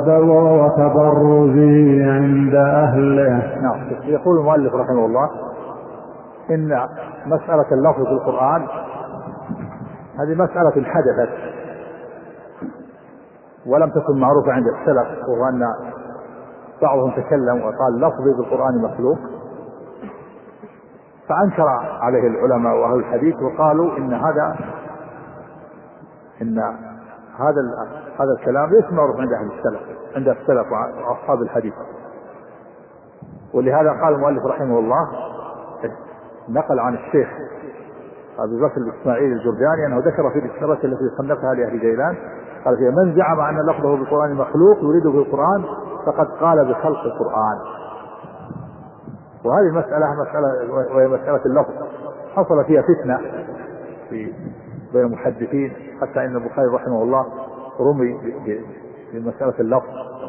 وتبرزه عند أهله. نعم. يقول المؤلف رحمه الله إن مسألة اللفظ في القرآن هذه مسألة حدثت ولم تكن معروفة عند السلف، وهو أن بعضهم تكلم وقال لفظي بالقرآن مخلوق، فأنكر عليه العلماء وأهل الحديث وقالوا إن هذا إن هذا هذا الكلام ليس معروف عند أهل السلف عند السلف وأصحاب الحديث. ولهذا قال المؤلف رحمه الله نقل عن الشيخ أبي بكر الإسماعيلي الجرجاني أنه ذكر في الرسالة التي صنفها لأهل جيلان قال فيها من زعم أن لفظه بالقرآن مخلوق يريده بالقرآن فقد قال بخلق القرآن. وهذه المسألة مسألة وهي مسألة اللفظ حصل فيها فتنة في بين المحدثين، حتى إن البخاري رحمه الله رمي بمسألة اللفظ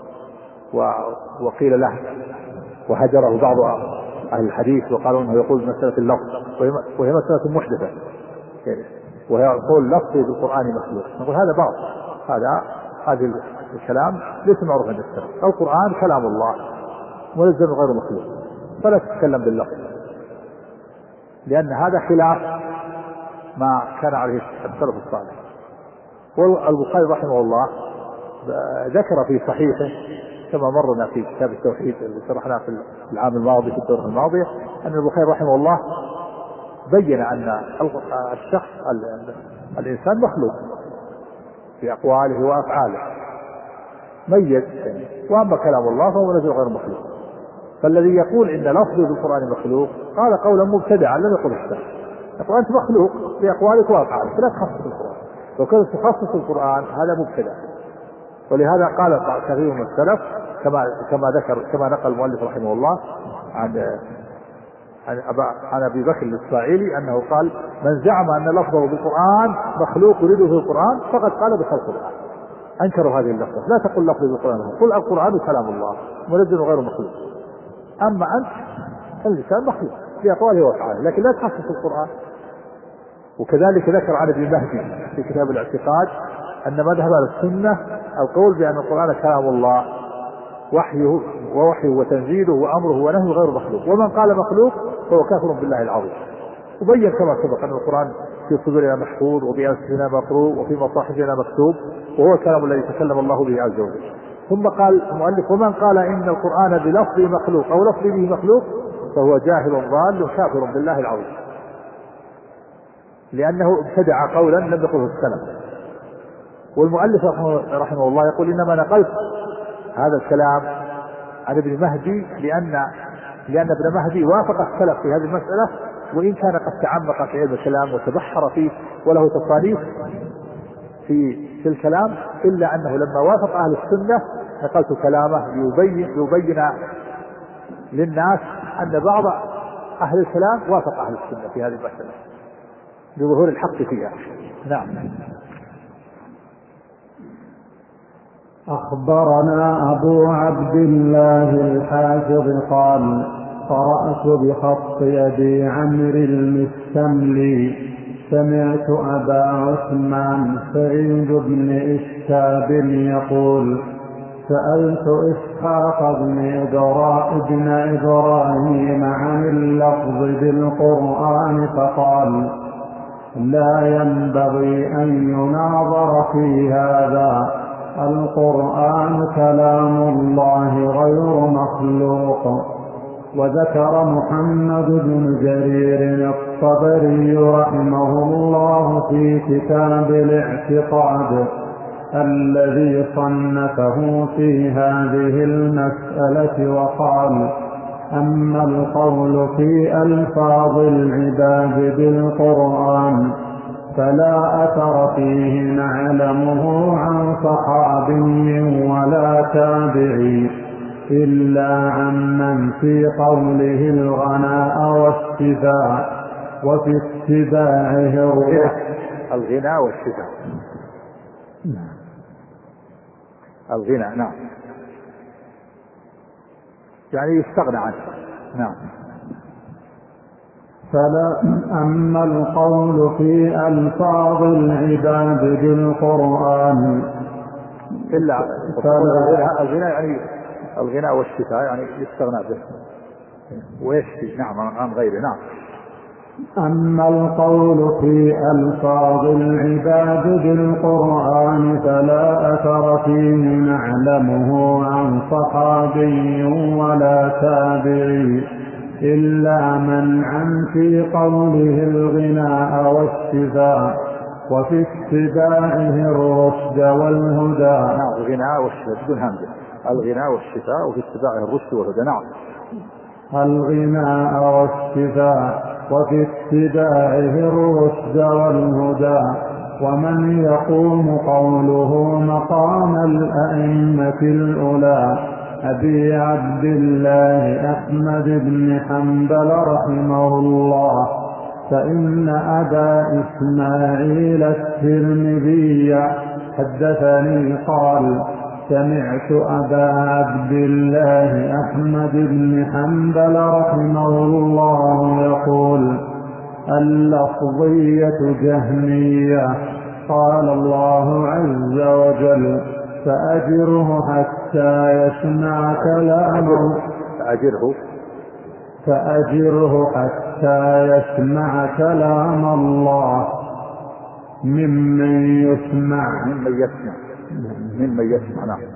وقيل له وهجره بعض أهل الحديث وقالوا أنه يقول مسألة اللفظ وهي مسألة محدثة، وهي يقول لفظي بالقرآن مخلوق. نقول هذا باطل، هذا هذا الكلام ليس معروف عند السلف. القرآن كلام الله منزل غير مخلوق، فلا تتكلم باللفظ، لأن هذا خلاف ما كان عليه السلف الصالح. والبخاري رحمه الله ذكر في صحيحه كما مرنا في كتاب التوحيد اللي شرحناه في العام الماضي في الدورة الماضية أن البخاري رحمه الله بين أن الشخص الإنسان مخلوق في أقواله وأفعاله ميز، وأما كلام الله فهو نزل غير مخلوق. فالذي يقول إن لفظه بالقرآن مخلوق قال قولا مبتدعا لم يقل السلف. يقول أنت مخلوق في أقوالك وأفعالك فلا تخصص القرآن، لو كنت تخصص القرآن هذا مبتدع. ولهذا قال كثير من السلف كما كما ذكر كما نقل المؤلف رحمه الله عن عن, عن ابي بكر الاسماعيلي انه قال من زعم ان لفظه بالقران مخلوق يريده في القران فقد قال بخلق القران. انكروا هذه اللفظه، لا تقل لفظه بالقران، قل القران كلام الله منزل غير مخلوق. اما انت اللسان مخلوق في اقواله وافعاله لكن لا تخصص القران. وكذلك ذكر عن ابن مهدي في كتاب الاعتقاد أن مذهب السنة القول بأن القرآن كلام الله وحيه ووحيه وتنزيله وأمره ونهيه غير مخلوق، ومن قال مخلوق فهو كافر بالله العظيم. وبين كما سبق أن القرآن في صدورنا محفوظ وبألسنتنا مقروء وفي مصاحفنا مكتوب وهو الكلام الذي تكلم الله به عز وجل. ثم قال المؤلف ومن قال إن القرآن بلفظه مخلوق أو لفظه به مخلوق فهو جاهل ضال كافر بالله العظيم. لأنه ابتدع قولا لم يقله السلف. والمؤلف رحمه, رحمه الله يقول إنما نقلت هذا الكلام عن ابن مهدي لأن لأن ابن مهدي وافق السلف في هذه المسألة، وإن كان قد تعمق في علم الكلام وتبحر فيه وله تصانيف في في الكلام، إلا أنه لما وافق أهل السنة نقلت كلامه ليبين يبين للناس أن بعض أهل الكلام وافق أهل السنة في هذه المسألة لظهور الحق فيها. نعم. أخبرنا أبو عبد الله الحافظ قال: قرأت بخط يدي عمرو المستملي سمعت أبا عثمان سعيد بن إشتاب يقول: سألت إسحاق بن إبراهيم عن اللفظ بالقرآن فقال: لا ينبغي أن يناظر في هذا، القرآن كلام الله غير مخلوق. وذكر محمد بن جرير الطبري رحمه الله في كتاب الاعتقاد الذي صنفه في هذه المسألة وقال: أما القول في ألفاظ العباد بالقرآن فلا أثر فيه نعلمه عن صحابي ولا تابعي إلا عمن في قوله الغناء والشفاء وفي اتباعه الغناء والشفاء. الغناء نعم يعني يستغنى عنه. نعم. فلا أما القول في ألفاظ العباد بالقرآن إلا الغناء يعني الغناء والشفاء يعني يستغنى به ويشفي. نعم عن غيره. نعم. أما القول في ألفاظ العباد بالقرآن فلا أثر فيه نعلمه عن صحابي ولا تابعي إلا من عن في قوله الغناء والشفاء وفي اتباعه الرشد والهدى. نعم. الغناء والشفاء بدون همزة. الغناء والشفاء وفي اتباعه الرشد والهدى. نعم. الغناء والشفاء وفي اتباعه الرشد والهدى. ومن يقوم قوله مقام الأئمة الأولى أبي عبد الله أحمد بن حنبل رحمه الله، فإن أبا إسماعيل الترمذي حدثني قال: سمعت أبا عبد الله أحمد بن حنبل رحمه الله يقول: اللفظية جهمية. قال الله عز وجل: فأجره حتى يسمع كلامه فأجره فأجره حتى يسمع كلام الله ممن يسمع ممن يسمع ممن يسمع. نعم.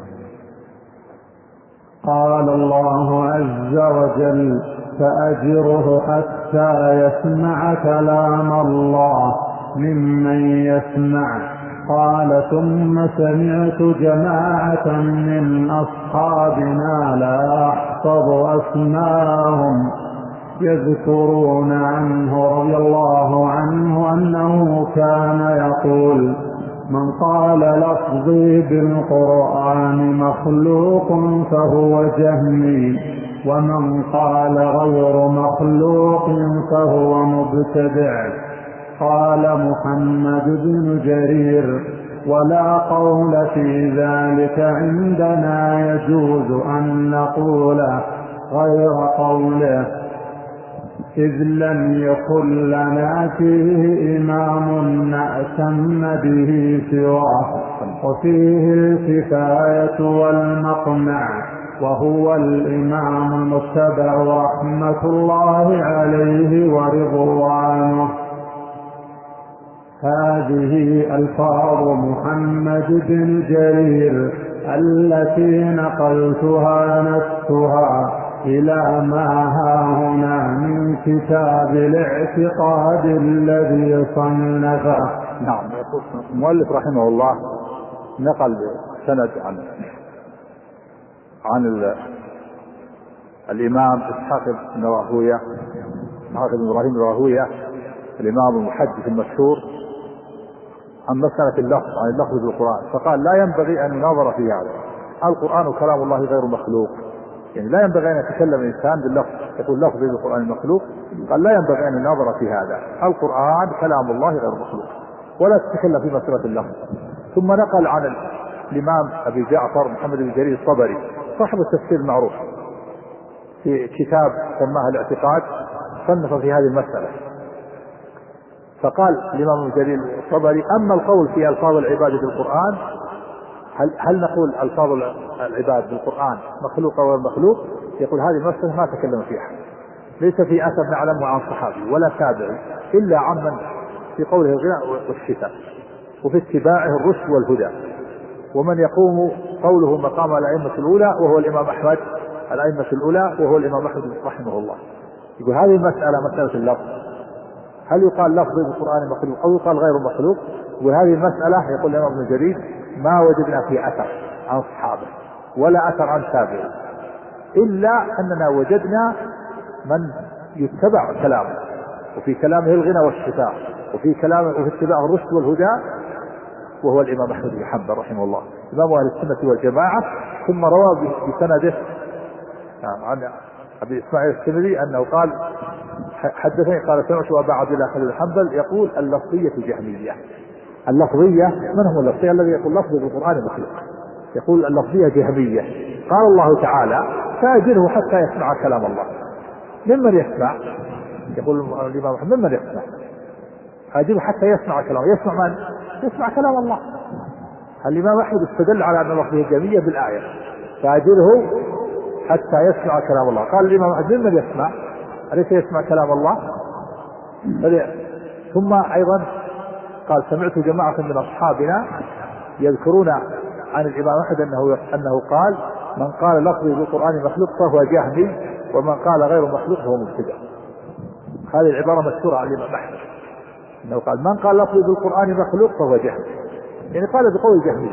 قال الله عز وجل: فأجره حتى يسمع كلام الله ممن يسمع. قال: ثم سمعت جماعة من أصحابنا لا أحفظ أسماءهم يذكرون عنه رضي الله عنه أنه كان يقول: من قال لفظي بالقرآن مخلوق فهو جهمي، ومن قال غير مخلوق فهو مبتدع. قال محمد بن جرير: ولا قول في ذلك عندنا يجوز أن نقول غير قوله، إذ لم يكن لنا فيه إمام نأتم به سواه، وفيه الكفاية والمقنع، وهو الإمام المتبع رحمة الله عليه ورضوانه. هذه ألفاظ محمد بن جرير التي نقلتها نفسها إلى ما هاهنا من كتاب الاعتقاد الذي صنفه. نعم. المؤلف رحمه الله نقل سند عن عن الإمام إسحاق بن راهوية إسحاق بن إبراهيم بن راهوية الإمام المحدث المشهور عن مسألة اللفظ عن اللفظ بالقرآن، فقال لا ينبغي أن يناظر في هذا، القرآن كلام الله غير مخلوق، يعني لا ينبغي أن يتكلم الإنسان باللفظ يقول لفظي بالقرآن مخلوق، قال لا ينبغي أن يناظر في هذا، القرآن كلام الله غير مخلوق، ولا تتكلم في مسألة اللفظ. ثم نقل عن الإمام أبي جعفر محمد بن جرير الطبري صاحب التفسير المعروف في كتاب سماه الاعتقاد صنف في هذه المسألة، فقال الإمام ابن جرير الطبري أما القول في ألفاظ العباد بالقرآن، هل, هل نقول ألفاظ العباد بالقرآن مخلوق أو مخلوق؟ يقول هذه المسألة ما تكلم فيها، ليس في أثر نعلمه عن صحابي ولا تابعي إلا عمن في قوله الغنى والشتاء وفي اتباعه الرشد والهدى، ومن يقوم قوله مقام الأئمة الأولى وهو الإمام أحمد الأئمة الأولى وهو الإمام أحمد رحمه الله. يقول هذه المسألة مسألة اللفظ، هل يقال لفظ بالقرآن مخلوق أو يقال غير مخلوق؟ وهذه المسألة يقول الإمام ابن جرير ما وجدنا في أثر عن صحابه ولا أثر عن تابعين، إلا أننا وجدنا من يتبع كلامه وفي كلامه الغنى والشفاء وفي كلامه وفي اتباع الرشد والهدى وهو الإمام أحمد بن حنبل رحمه الله إمام أهل السنة والجماعة. ثم روى بسنده عن أبي إسماعيل السمري أنه قال حدثني قال سمعت أبا عبد الله بن حنبل يقول اللفظية جهمية. اللفظية من هم اللفظية؟ الذي يقول لفظ بالقرآن مخلوق، يقول اللفظية جهمية. قال الله تعالى فأجره حتى يسمع كلام الله. ممن يسمع؟ يقول الإمام محمد ممن يسمع؟ أجره حتى يسمع كلام، يسمع من؟ يسمع كلام الله. الإمام أحمد استدل على أن اللفظية جهمية بالآية فأجره حتى يسمع كلام الله. قال الإمام أحمد ممن يسمع؟ أليس يسمع كلام الله؟ ثم أيضا قال سمعت جماعة من أصحابنا يذكرون عن الإمام أحمد أنه, أنه قال من قال لفظي بالقرآن مخلوق فهو جهمي ومن قال غير مخلوق فهو مبتدع. هذه العبارة مشهورة عن الإمام أحمد أنه قال من قال لفظي بالقرآن مخلوق فهو جهمي، يعني قال بقول جهمي،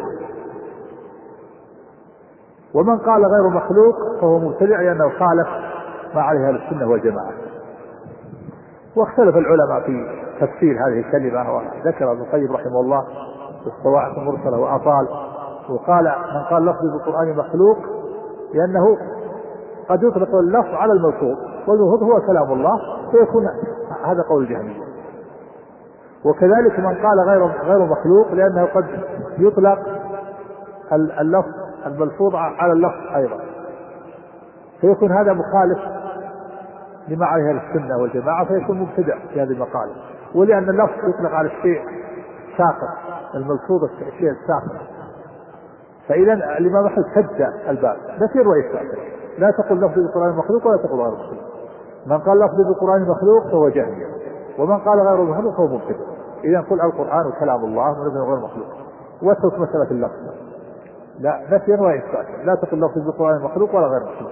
ومن قال غير مخلوق فهو مبتدع لأنه خالف ما عليه أهل السنة والجماعة. واختلف العلماء في تفسير هذه الكلمة، وذكر ابن القيم رحمه الله الصواعق المرسلة وأطال، وقال من قال لفظ بالقرآن مخلوق لأنه قد يطلق اللفظ على الملفوظ والملفوظ هو كلام الله فيكون هذا قول الجهمية. وكذلك من قال غير غير مخلوق لأنه قد يطلق اللفظ الملفوظ على اللفظ أيضا فيكون هذا مخالف لما عليه السنة والجماعة فيكون مبتدع في هذه المقالة. ولأن اللفظ يطلق على الشيء ساقط الملفوظ الشيء الساقط، فإذا الإمام أحمد سد الباب نفير وإثبات، لا تقل لفظ بالقرآن مخلوق ولا تقل غير مخلوق. من قال لفظ بالقرآن مخلوق فهو جهمي ومن قال غير مخلوق فهو مبتدع. إذا قل القرآن كلام الله ونبي غير مخلوق واترك مسألة اللفظ، لا نفير وإثبات، لا تقل لفظ بالقرآن مخلوق ولا غير مخلوق.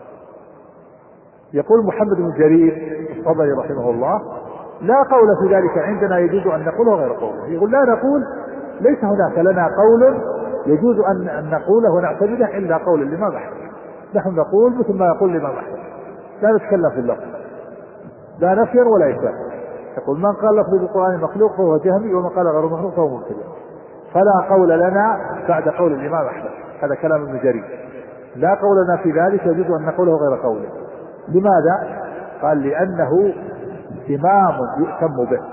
يقول محمد بن جرير الطبري رحمه الله لا قول في ذلك عندنا يجوز أن نقوله غير قوله. يقول لا نقول ليس هناك لنا قول يجوز أن نقوله ونعتمده إلا قول الإمام أحمد، نحن نقول مثل ما يقول الإمام أحمد لا نتكلم في اللفظ، لا نفير ولا إثبات. يقول من قال لفظ بالقرآن مخلوق فهو جهمي ومن قال غير مخلوق فهو مبتدع. فلا قول لنا بعد قول الإمام أحمد، هذا كلام ابن جرير، لا قول لنا في ذلك يجوز أن نقوله غير قوله. لماذا؟ قال لأنه إمام يؤتم به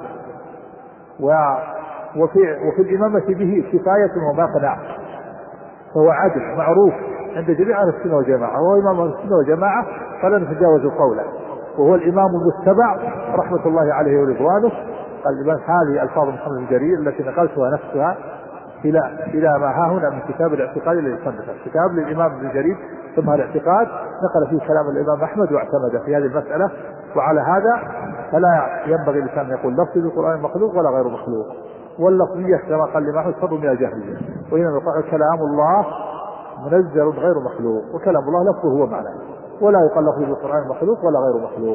وفي, وفي الإمامة به كفاية ومقنع، فهو عدل معروف عند جميع أهل السنة والجماعة، وهو إمام أهل السنة والجماعة فلا نتجاوز قوله، وهو الإمام المتبع رحمة الله عليه ورضوانه. قال الإمام هذه ألفاظ محمد بن جرير التي نقلتها نفسها إلى إلى ما ها هنا من كتاب الاعتقاد الذي صنفه، كتاب للإمام ابن جرير ثم الاعتقاد نقل فيه كلام الإمام أحمد واعتمد في هذه المسألة. وعلى هذا فلا ينبغي الإنسان أن يقول لفظ بالقرآن مخلوق ولا غير مخلوق، واللفظية كما قال الإمام أحمد فضل من الجهمية، وإنما كلام الله منزل غير مخلوق وكلام الله لفظه هو معناه. ولا يقال لفظ القرآن مخلوق ولا غير مخلوق.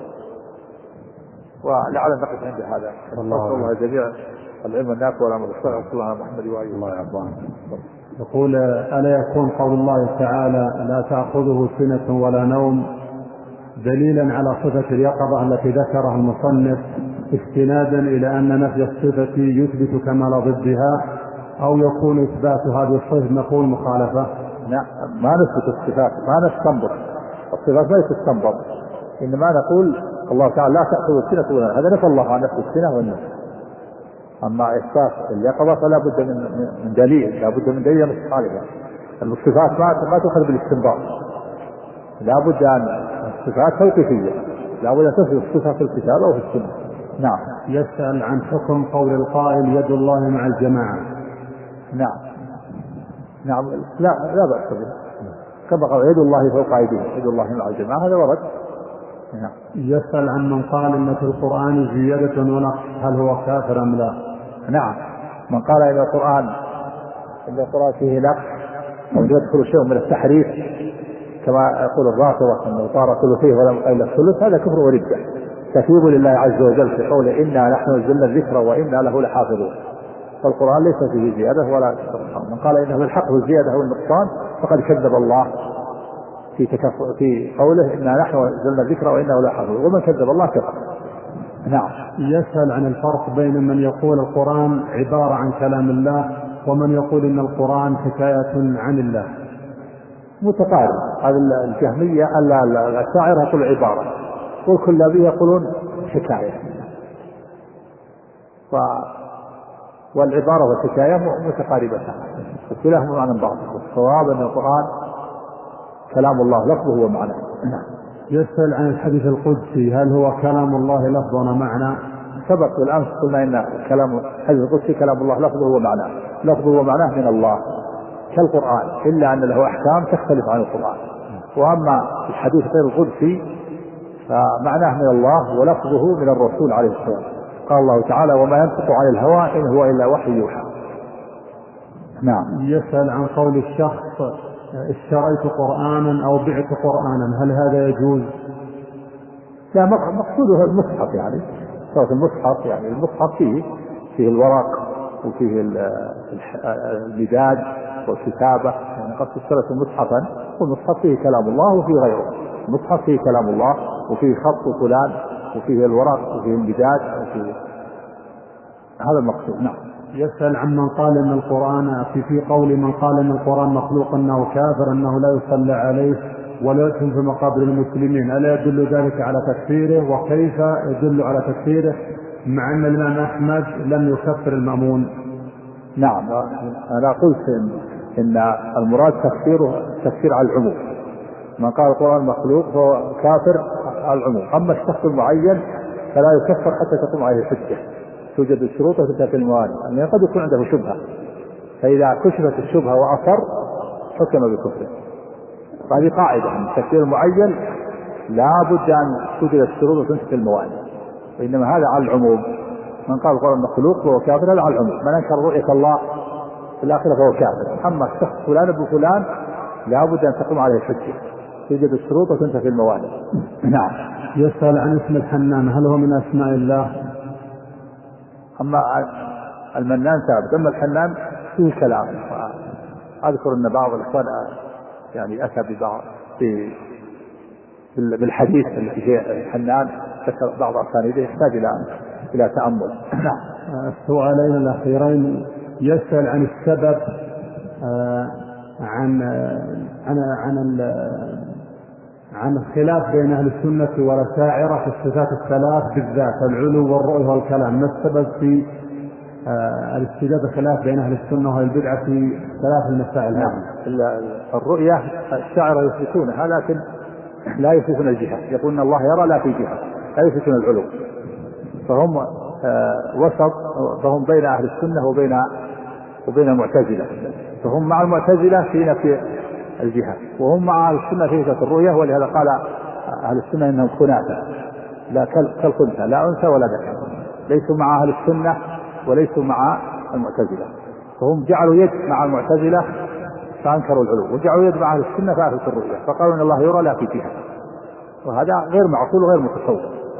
ولعل نقف عند هذا. الله الله جميع العلم النافع والعمل الصالح وصلى الله على محمد وآله. الله يرضى. يقول ألا يكون قول الله تعالى لا تأخذه سنة ولا نوم دليلا على صفة اليقظة التي ذكرها المصنف استنادا إلى أن نفي الصفة يثبت كمال ضدها، أو يكون إثبات هذه الصفة نقول مخالفة؟ لا، ما نثبت الصفات، ما نستنبط الصفات، ما تستنبط، إنما نقول الله تعالى لا تأخذ السنة ولا نوم، هذا نفى الله عن نفس السنة والنوم. أما إثبات اليقظة فلا بد من من دليل، لا بد من دليل مخالفة. الصفات ما ما تؤخذ بالاستنباط، لا بد أن الصفات توقيفية، لا بد أن تثبت الصفة في الكتاب أو في السنة. نعم. يسأل عن حكم قول القائل يد الله مع الجماعة. نعم نعم لا لا بأس به، كما قال يد الله فوق أيديهم، يد الله مع الجماعة، هذا ورد. نعم. يسأل عن من قال إن في القرآن زيادة ونقص، هل هو كافر أم لا؟ نعم، من قال إن القرآن إن القرآن فيه نقص أو يدخل شيء من التحريف كما يقول الرافضة أنه طار ثلثيه ولم يقل الثلث، هذا كفر وردة تكذيب لله عز وجل في قوله إنا نحن نزلنا الذكر وإنا له لحافظون. فالقرآن ليس فيه زيادة ولا نقصان. من قال إنه الحق الزيادة والنقصان فقد كذب الله في تكفر في قوله إنا نحن نزلنا الذكر وإنا له لحافظون، ومن كذب الله كفر. نعم. يسأل عن الفرق بين من يقول القرآن عبارة عن كلام الله ومن يقول إن القرآن حكاية عن الله. متقارب. هذا الجهمية الأشاعرة يقول عبارة، والكلابية يقولون حكاية. ف... والعبارة والحكاية متقاربتان وكلاهما عن بعض. الصواب أن القرآن كلام الله لفظه ومعناه. يسأل عن الحديث القدسي، هل هو كلام الله لفظا ومعنى؟ سبق بالأمس قلنا إن كلام الحديث القدسي كلام الله لفظه ومعناه، لفظه ومعناه من الله كالقرآن، إلا أن له أحكام تختلف عن القرآن. وأما الحديث غير القدسي فمعناه من الله ولفظه من الرسول عليه السلام. قال الله تعالى وما ينطق عن الهوى إن هو إلا وحي يوحى. نعم. يسأل عن قول الشخص اشتريت قرآنا أو بعت قرآنا، هل هذا يجوز؟ لا، مقصوده المصحف، يعني صوت المصحف، يعني المصحف فيه فيه الورق وفيه المداد والكتابة، يعني قد اشتريت مصحفا والمصحف فيه كلام الله وفيه غيره. المصحف فيه كلام الله وفيه خط فلان وفيه الورق وفيه المداد وفيه، هذا المقصود. نعم. يسأل عن من قال ان القرآن في في قول من قال ان القرآن مخلوق انه كافر، انه لا يصلى عليه ولا يدفن في مقابر المسلمين، الا يدل ذلك على تكفيره؟ وكيف يدل على تكفيره مع ان الامام احمد لم يكفر المأمون؟ نعم، انا قلت ان, إن المراد تكفيره تكفير على العموم. من قال القرآن مخلوق فهو كافر على العموم، اما الشخص المعين فلا يكفر حتى تقوم عليه الحجة، توجد الشروط وتنتهي الموانع، يعني قد يكون عنده شبهة، فإذا كشفت الشبهة وأصر حكم بكفره. هذه قاعدة من التكفير المعين لا بد أن توجد الشروط وتنتهي الموانع، وإنما هذا على العموم. من قال القرآن مخلوق فهو كافر، هذا على العموم. من أنكر رؤية الله في الآخرة فهو كافر. أما الشخص فلان ابن فلان لا بد أن تقوم عليه الحجة، توجد الشروط وتنتهي الموانع. نعم. يسأل عن اسم الحنان، هل هو من أسماء الله؟ أما المنان ثابت، أما الحنان فيه كلام. أذكر أن بعض الإخوان يعني أتى ببعض بالحديث الذي فيه الحنان، ذكر بعض أسانيده يحتاج إلى إلى تأمل. السؤالين الأخيرين، يسأل عن السبب عن عن عن عن الخلاف بين أهل السنة والأشاعرة في الصفات الثلاث بالذات العلو والرؤية والكلام، ما السبب في الاستجابة الخلاف بين أهل السنة والبدعة في ثلاث المسائل هذه؟ الرؤية الشاعرة يثبتونها لكن لا يثبتون الجهة، يقولون الله يرى لا في جهة، لا يثبتون العلو. فهم وسط، فهم بين أهل السنة وبين وبين المعتزلة، فهم مع المعتزلة في نفي الجهة، وهم مع أهل السنة في إثبات الرؤية. ولهذا قال أهل السنة إنهم خناثة لا كالخنثى، لا أنثى ولا ذكر، ليسوا مع أهل السنة وليسوا مع المعتزلة. فهم جعلوا يد مع المعتزلة فأنكروا العلو، وجعلوا يد مع أهل السنة فأثبتوا الرؤية، فقالوا إن الله يرى لا في جهة. وهذا غير معقول وغير متصور.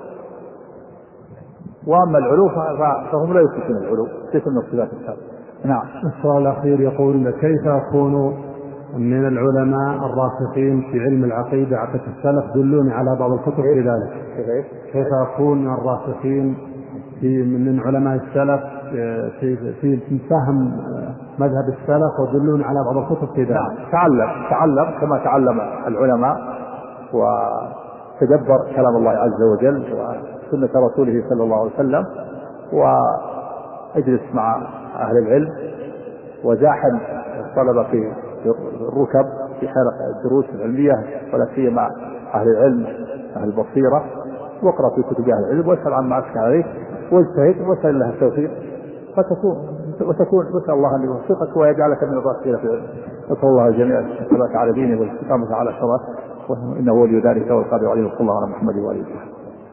واما العلو فهم لا يثبتون العلو، ليس من الصفات الثابته. نعم. السؤال الأخير يقول: كيف أكون من العلماء الراسخين في علم العقيدة عقيدة السلف؟ دلوني على بعض الكتب في ذلك. كيف أكون من الراسخين في من علماء السلف في في فهم مذهب السلف، ودلوني على بعض الكتب في ذلك. نعم. تعلم تعلم كما تعلم العلماء، وتدبر كلام الله عز وجل وسنة رسوله صلى الله عليه وسلم، واجلس مع أهل العلم، وزاحم الطلبة في الركب في حلقة الدروس العلمية، ولا سيما أهل العلم أهل البصيرة، واقرأ في كتب أهل العلم، واسأل عن ما أشكى عليك، واجتهد واسأل الله التوفيق، فتكون وتكون نسأل الله أن يوفقك ويجعلك من الراسخين في العلم. نسأل الله الجميع الثبات على دينه والاستقامة على شرعه، وإنه ولي ذلك والقادر عليه. وصلى الله على محمد وآله وسلم.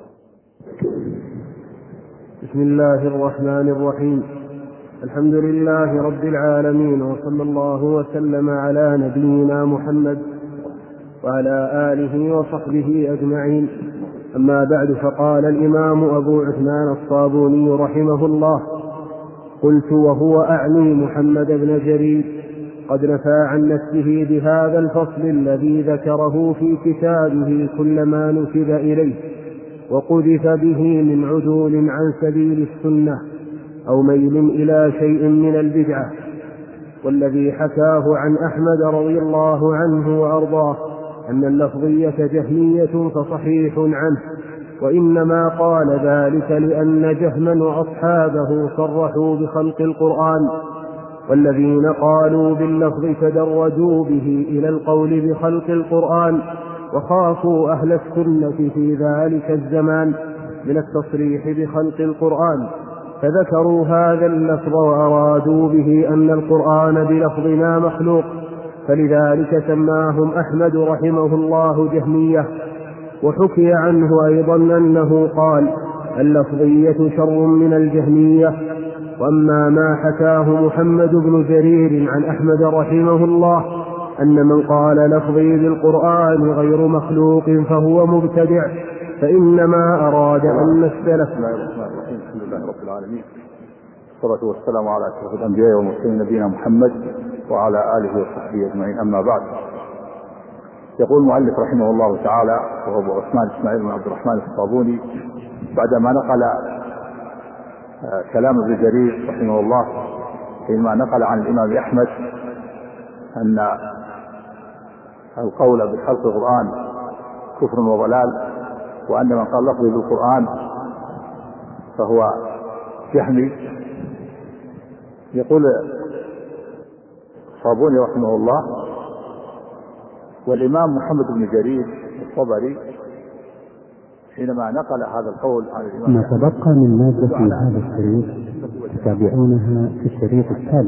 بسم الله الرحمن الرحيم. الحمد لله رب العالمين، وصلى الله وسلم على نبينا محمد وعلى آله وصحبه أجمعين. أما بعد، فقال الإمام أبو عثمان الصابوني رحمه الله: قلت وهو أعني محمد بن جرير قد نفى عن نفسه بهذا الفصل الذي ذكره في كتابه كل ما نسب إليه وقذف به من عدول عن سبيل السنة أو ميل إلى شيء من البدعة، والذي حكاه عن أحمد رضي الله عنه وأرضاه أن اللفظية جهمية فصحيح عنه، وإنما قال ذلك لأن جهما وأصحابه صرحوا بخلق القرآن، والذين قالوا باللفظ تدرجوا به إلى القول بخلق القرآن، وخافوا أهل السنة في ذلك الزمان من التصريح بخلق القرآن، فذكروا هذا اللفظ وأرادوا به أن القرآن بلفظنا مخلوق، فلذلك سماهم أحمد رحمه الله جهمية. وحكي عنه أيضا أنه قال: اللفظية شر من الجهمية. وأما ما حكاه محمد بن جرير عن أحمد رحمه الله أن من قال لفظي بالقرآن غير مخلوق فهو مبتدع، فإنما أراد أن السلف. بسم الله الرحمن الرحيم. الحمد لله رب العالمين، والصلاة والسلام على أشرف الأنبياء والمرسلين نبينا محمد وعلى آله وصحبه أجمعين. أما بعد، يقول المؤلف رحمه الله تعالى وهو أبو عثمان إسماعيل بن عبد الرحمن الصابوني بعدما نقل كلام ابن جرير رحمه الله فيما نقل عن الإمام أحمد أن القول بخلق القرآن كفر وضلال، وأن من قال لفظه بالقرآن فهو جهمي. يقول الصابوني رحمه الله: والإمام محمد بن جرير الطبري حينما نقل هذا القول عن الإمام ما تبقى من مادة في هذا الشريط تتابعونها في الشريط التالي.